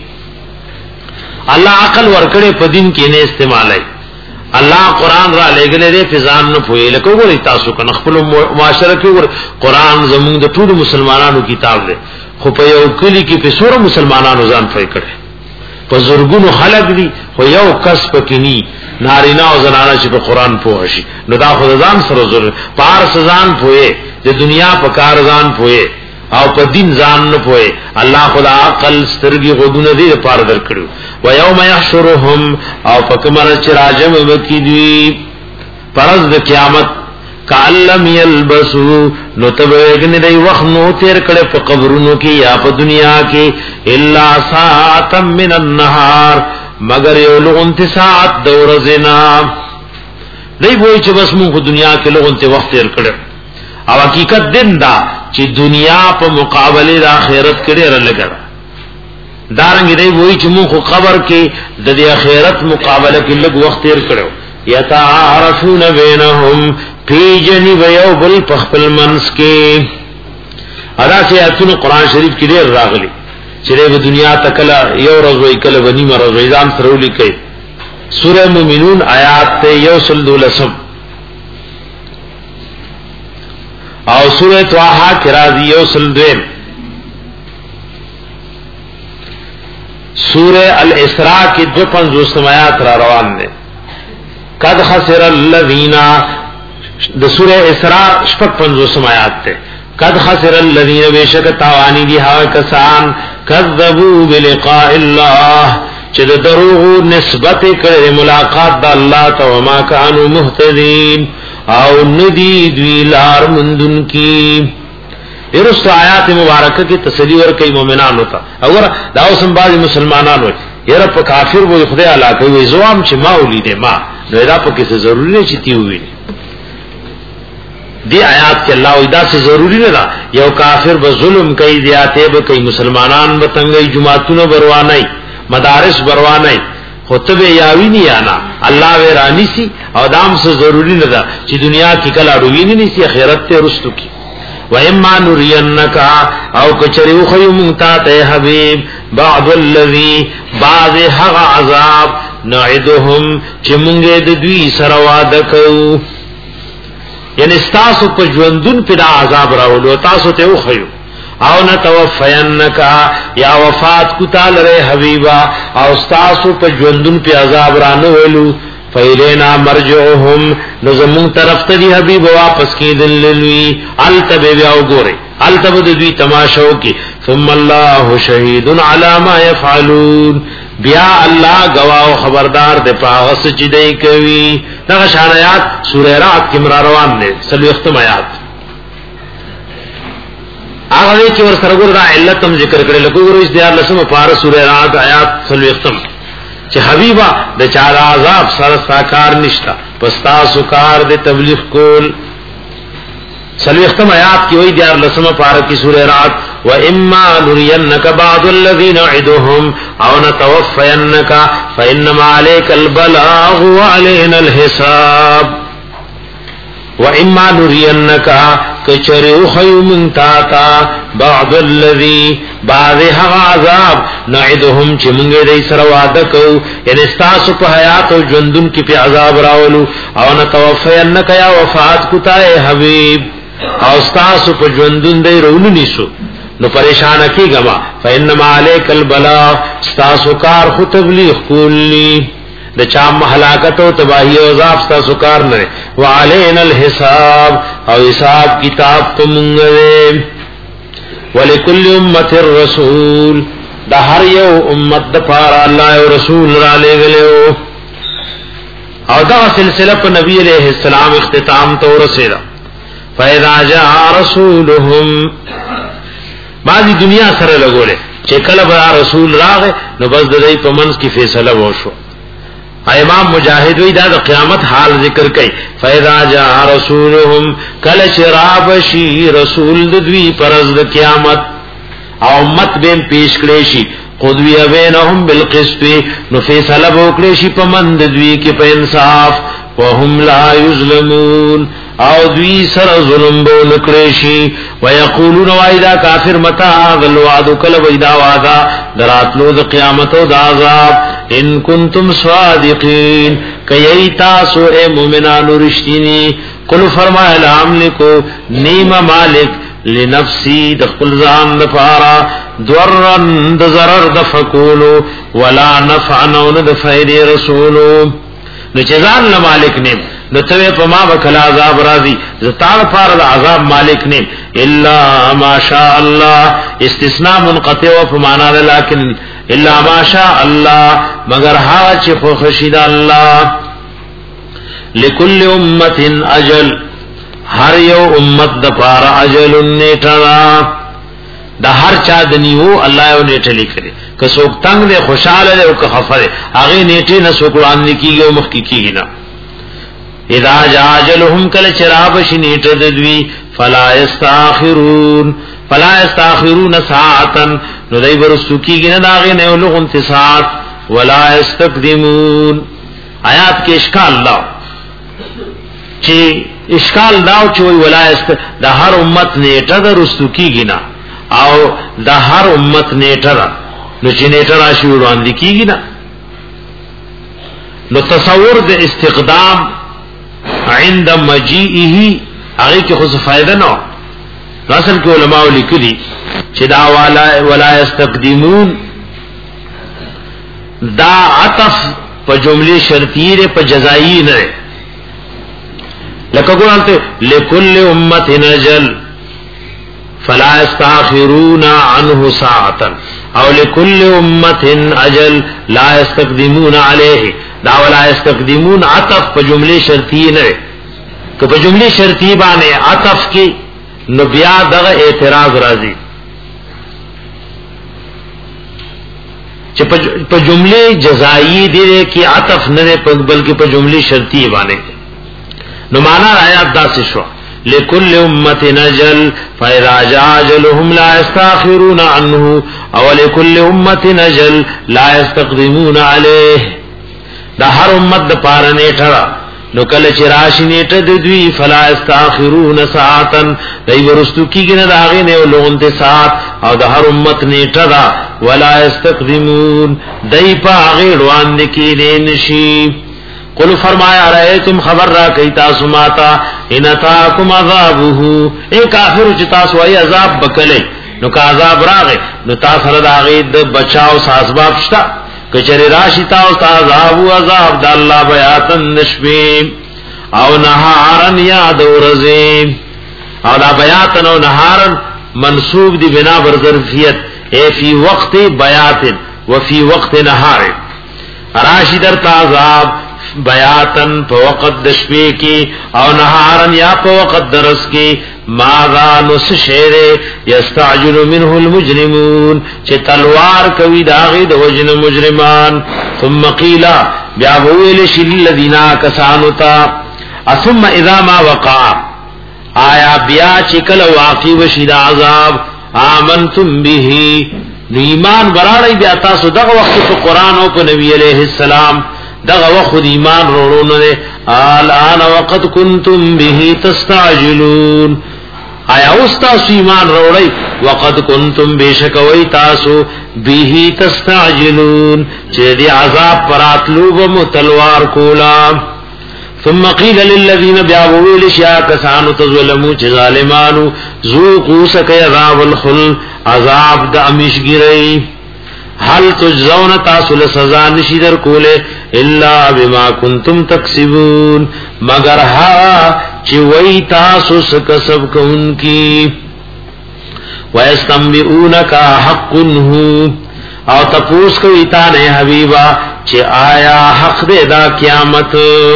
الله عقل ورکړي په دین کې نه استعمالای الله قران را لګلې دې فزان نه پوي لکه وګورئ تاسو کنه خپل معاشره کې ور قران زموږ د ټول مسلمانانو کتاب دی خو په یو کلی کې په څوره مسلمانانو ځان فای کړي په زورګونو خلق دي خو یو کس پکې ني نارینا او زنانه چې په قران پوه شي نو دا خدای ځان سره زور پار سزان پوي د دنیا په کار ځان پوي او په دین ځان نه پوي الله خدا عقل سترګي غوونه دې پار درکړو و یوم یحشرهم او فکمر چراجم وکیدی پرز د قیامت کعلم یلبسو نو تبویگن دی وقت نو تیر کڑے پا قبرونو کی یا پا دنیا کی الا ساعتا من النهار مگر یو لغنت ساعت دورزنا دی بوئی چه بس مون کو دنیا کی لغنت وقت تیر کڑے او حقیقت دن دا چه دنیا پا مقابل دا خیرت کڑے رلگر دارنگی دی بوئی چه مون کو قبر کی دا دی خیرت مقابل کی لگ وقت تیر کڑے یتعارفون بینهم پی جنی ویو بل پخپل منس کے ادا سے ایتون قرآن شریف کی دیر راغلی چرے و دنیا تکلا یو رضوی کل و نیم رضوی دام سرولی کئی سورہ مومنون آیات تے یو سلدو لسم او سورہ تواحا کرازی یو سلدویم سورہ الاسراء کی دو پنزوستم آیات را روان دے قد خسر الذین د سورہ اسراء شپږ پنځوسم آیات ته قد خسر الذين بشک تاوانی دي ها کسان کذبوا بلقاء الله چې د دروغ نسبت کړي ملاقات د الله ته او ما كانوا مهتدين او ندي دوی لار مندون کی ارست آیات مبارکه کی تسلی ور کوي مؤمنانو ته اور دا اوسم باندې مسلمانانو یره په کافر وو خدای علاقه وي زوام چې ما ولیدې ما نو دا په کې ضروري نه چتی وي دی آیات کې الله ودا سے ضروری نه دا یو کافر به ظلم کوي زیاته به کوي مسلمانان به تنګي جماعتونو بروانای مدارس بروانای خطبه یاوی نه یانا الله ورانی سي او دام سے ضروری نه دا چې دنیا کې کله اړوي نه ني سي اخرت ته رستو کی و اما نرینک او کچریو خیم ته حبیب بعض الذی بعض حق عذاب نعدهم چې مونږه د دوی سره وعده کوو یعنی تاسو په ژوندون په عذاب راولو تاسو ته وخیو او نتوفینک یا وفات کو تعالی حبیبا او تاسو په ژوندون په عذاب رانه ویلو فیلینا مرجعهم نظمون طرف ته دی حبیب واپس کیدل لوی التب بیا وګوره التب دوی تماشو کی ثم الله شهید علی ما یفعلون بیا الله گواہ خبردار دے پاغس چې دی کوي دا شان آیات سورہ رعد کې مر روان دي سلو ختم آیات هغه کې ور سره ګور دا علت هم ذکر کړل لکه ګور اس دیار لسمه پار سورہ رعد آیات سلو ختم چې حبیبا د چا عذاب سره ساکار نشتا پستا سکار دے تبلیغ کول سلو ختم آیات کی وہی دیار لسمه پار کی سورہ رعد وَإِمَّا نُرِيَنَّكَ بَعْضُ الَّذِي نَعِدُهُمْ أَوْ نَتَوَفَّيَنَّكَ فَإِنَّمَا عَلَيْكَ الْبَلَاغُ وَعَلَيْنَا الْحِسَابُ وَإِمَّا نُرِيَنَّكَ كَچَرِو خَيُمْ تَاتا بَعْضُ الَّذِي بَعْضِ حَقَ عَذَاب نَعِدُهُمْ چِمُنگے دَي سَرَوَادَكَو یعنی استاسو پا حیات و جندن کی پی عذاب راولو أَوْ نَتَوَفَّيَنَّكَ یا وفات کتائے حبیب او استاسو په ژوندون دی رونو نیسو نو پریشان کیګما فینما علیک البلاغ استاسو کار خو تبلیغ کولی د چا هلاکت او تباہی او عذاب تاسو کار نه وعلينا الحساب او حساب کتاب کومغه ولکل امه الرسول د هر یو امت د پاره الله او رسول را لګلو او دا سلسله په نبی علیہ السلام اختتام ته ورسېده فاذا جاء رسولهم بعضی دنیا سره لګولې چې کله به رسول راغی نو بس د دې په منځ کې فیصله وشو امام مجاهد وی دا د قیامت حال ذکر کوي فاذا جاء رسولهم کله چې رابشي رسول د دوی پرز د قیامت او امت بهم پیش کړي شي قضوی بینهم بالقسط نو فیصله وکړي شي په مند دوی کې په انصاف وهم لا یظلمون او دوی سره ظلم وکړي شي ويقولون وایدا کافر متى الوعد کله ویدا وعده دراتلو د قیامت او د عذاب ان کنتم صادقین کای تاسو اے مومنانو رښتینی قل فرمایا لاملکو نیم مالک لنفسی د خپل ځان لپاره ضررن د ضرر د فقولو ولا نفع نو د فائدې رسولو نو چې ځان له مالک نیم نو ته په ما وکلا عذاب راضی زتا لپاره د عذاب مالک نیم الا ما شاء الله استثناء منقطع او معنا لكن الا ما شاء الله مگر ها چې خو خشید الله لكل امه اجل هر یو امت د پار اجل نیټرا د هر چا د نیو الله یو نیټه لیکلي که څوک تنگ دی خوشاله دی او که خفه دی هغه نیټه نه څوک وړاندې کیږي او مخ کیږي نه اذا جاء اجلهم کل چراب شنیټه د دوی فلا یستاخرون فلا یستاخرون ساعتا نو دای ورستو کیږي نه داغه نه لغون ساعت ولا یستقدمون آیات کې اشکال لا چې اشکال داو چې ولایت د هر امت نیټه د رستو کیږي نه او د هر امت نیټه نو چې نیټه راشي وړاندې کیږي نه نو تصور د استقدام عند مجيئه هغه کې خو فائدہ نه اصل کې علماء لیکلي چې دا والا ولا یستقدمون دا عطف په جمله شرطیه په جزایی نه لکه ګورانته لكل امه نجل فلا يستاخرون عنه ساعه او لكل امه اجل لا يستقدمون عليه دا ولا يستقدمون عطف په جمله شرطیه نه که په جمله شرطیه باندې عطف کې نو بیا دغه اعتراض راځي چې په جمله جزایی دي کې عطف نه بلکې په جمله شرطیه باندې نو معنا آیات داسې شو لكل امه نجل فاذا جاء اجلهم لا يستاخرون عنه او لكل امه نجل لا يستقدمون عليه دا هر امت د پاره نیټه نو کله چې راشي نیټه د دوی فلا استاخرون ساعتا دای ورستو کیږي نه داغه نه لغونته ساعت او د هر امت نیټه دا ولا استقدمون دای په هغه روان دي کې نشي قل فرمایا رایتم خبر را کئ تاسو ماتا ان تاکم عذابه اے کافر چې تاسو ای عذاب بکلې نو کا عذاب راغې نو تاسو سره داغه د بچاو اسباب شته کچری راشی تاسو عذاب او عذاب د الله بیاتن نشبی او نهارن یاد ورزی او دا بیاتن او نهارن منصوب دی بنا بر ظرفیت اے فی وقت بیات و فی وقت نهار راشی در عذاب بیاتن په وقت د شپې کې او نهارن یا په وقت درس کې ماذا نس شعر یستعجل منه المجرمون چې تلوار کوي داغه د وجن مجرمان ثم قیل بیا ویل شل الذین کسانتا ثم اذا ما وقع آیا بیا چې کله واقع وشي د عذاب آمنتم به ایمان براړی بیا تاسو دغه وخت په قران او په نبی علیہ السلام دغه وخت ایمان وروړو نه الان وقد كنتم به تستعجلون آیا اوس تاسو ایمان وروړی وقد كنتم بشکوي تاسو به تستعجلون چې دی عذاب پراتلو و متلوار کولا ثم قيل للذين بيعوا لشيا كسانوا تظلموا چې ظالمانو ذوقوا سكي عذاب الخل عذاب د امیشګری هل تجزون تاسو له سزا نشي در کوله الا بما كنتم تکسبون مگر ها چې وای تاسو سکسب کوونکی ويستنبئونك حق هو او تپوس کوي تا نه حبيبا چې آیا حق دې دا قیامت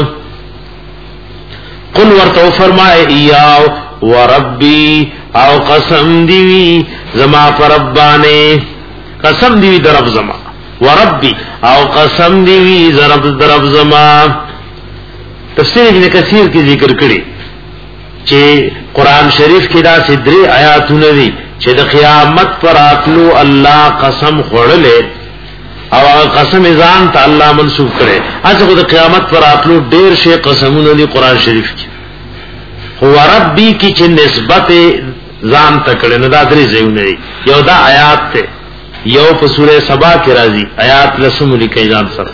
قل ورته فرمائے ایاو وربی او قسم دیوی زما پر ربانه قسم دیوی در رب زما وربی او قسم دیوی زرب در رب زما تفسیر ابن کثیر کی ذکر کړي چې قران شریف کې دا سدري آیاتونه دي چې د قیامت پر اتلو الله قسم خورلې او قسم ځان ته الله منسوب کړي اځه د قیامت پر اتلو ډېر شی قسمونه دي قران شریف کې هو ربي کی چې نسبت ځان ته کړي نه دا درې ځایونه دي یو دا آیات ته یو په سوره سبا کې راځي آیات لسم لیکي ځان سره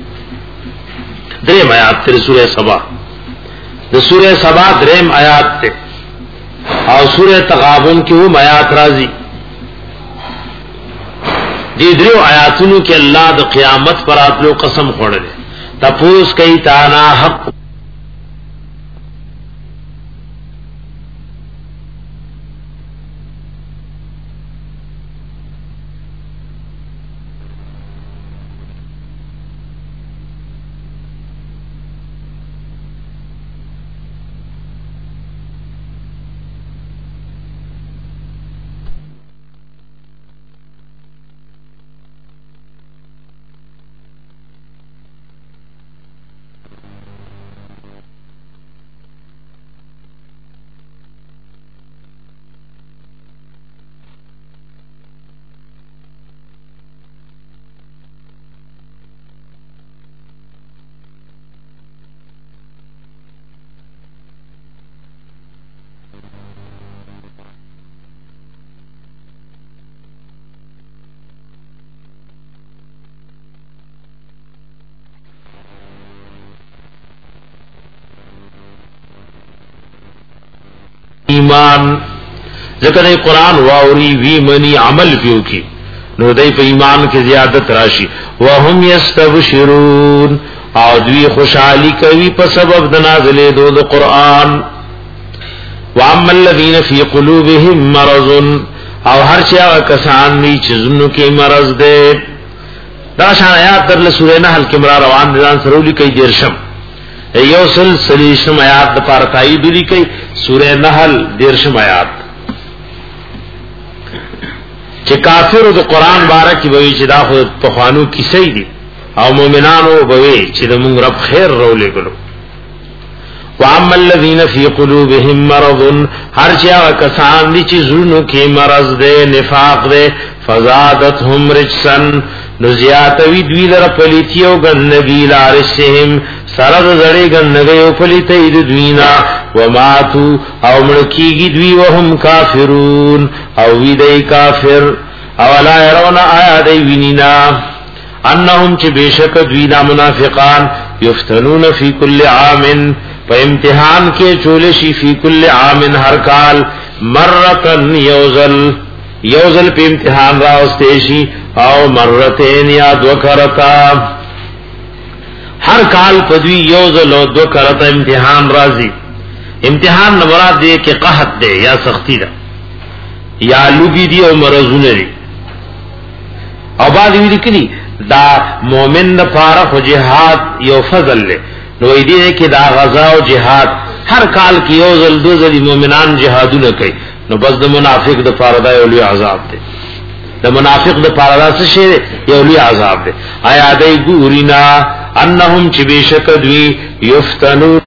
دریم آیات ته سوره سبا د سوره سبا دریم آیات ته او سوره تغابن کې هم آیات راځي دې درو آیاتونو کې الله د قیامت پر اتلو قسم خوړل تپوس کوي تا نه حق ایمان ذکر قرآن واوری وی منی عمل پیو کی نو دای په ایمان کې زیادت راشي وهم یستبشرون او دوی خوشحالی کوي په سبب د نازلې دو قرآن واما الذين في قلوبهم مرض او هر چا کسان دي چې زنو کې مرض ده دا شان آیات در سورې نحل کې مرا روان دي ځان سره لیکي دیرشم یو سلسله شم آیات د پاره تایید لیکي سورہ نحل دیرشم آیات چې کافر د قران بارک وی چې دا خو په خوانو کیسې دي او مؤمنانو وی چې د مونږ رب خیر رولې ګلو واما الذين في قلوبهم مرض هر چا کسان دي چې زړونو کې مرض ده نفاق ده فزادتهم رجسا نزیات وی دوی لره پلیتیو گندگی لارسهم سرد زړی گندگی او پلیتې د دوینا وماتو او ملکیږي دوی وهم کافرون او وی دی کافر او لا يرون آیا دی وینینا انهم چې بشک دوی دا منافقان یفتنون فی کل عام په امتحان کې چول شي فی کل عام هر کال مرتن یوزل یوزل په امتحان راوستي شي او مرتين یا دو کرتا ہر کال پدوی یوزل او دو کرتا امتحان راضی امتحان مراد دے کہ قحط دے یا سختی دا یا لوگی دی او مرضون دی او بعد وی لکلی دا مومن دا پارا خو جہاد یو فضل لے نو ایدی دے کہ دا غزا و جہاد ہر کال کی یوزل دو زلی مومنان جہادو نکئی نو بس دا منافق دا پارا دا یولی عذاب دے دا منافق دا پارا دا سشے یولی عذاب دے آیا دے گورینا انہم چی بیشک دوی یفتنون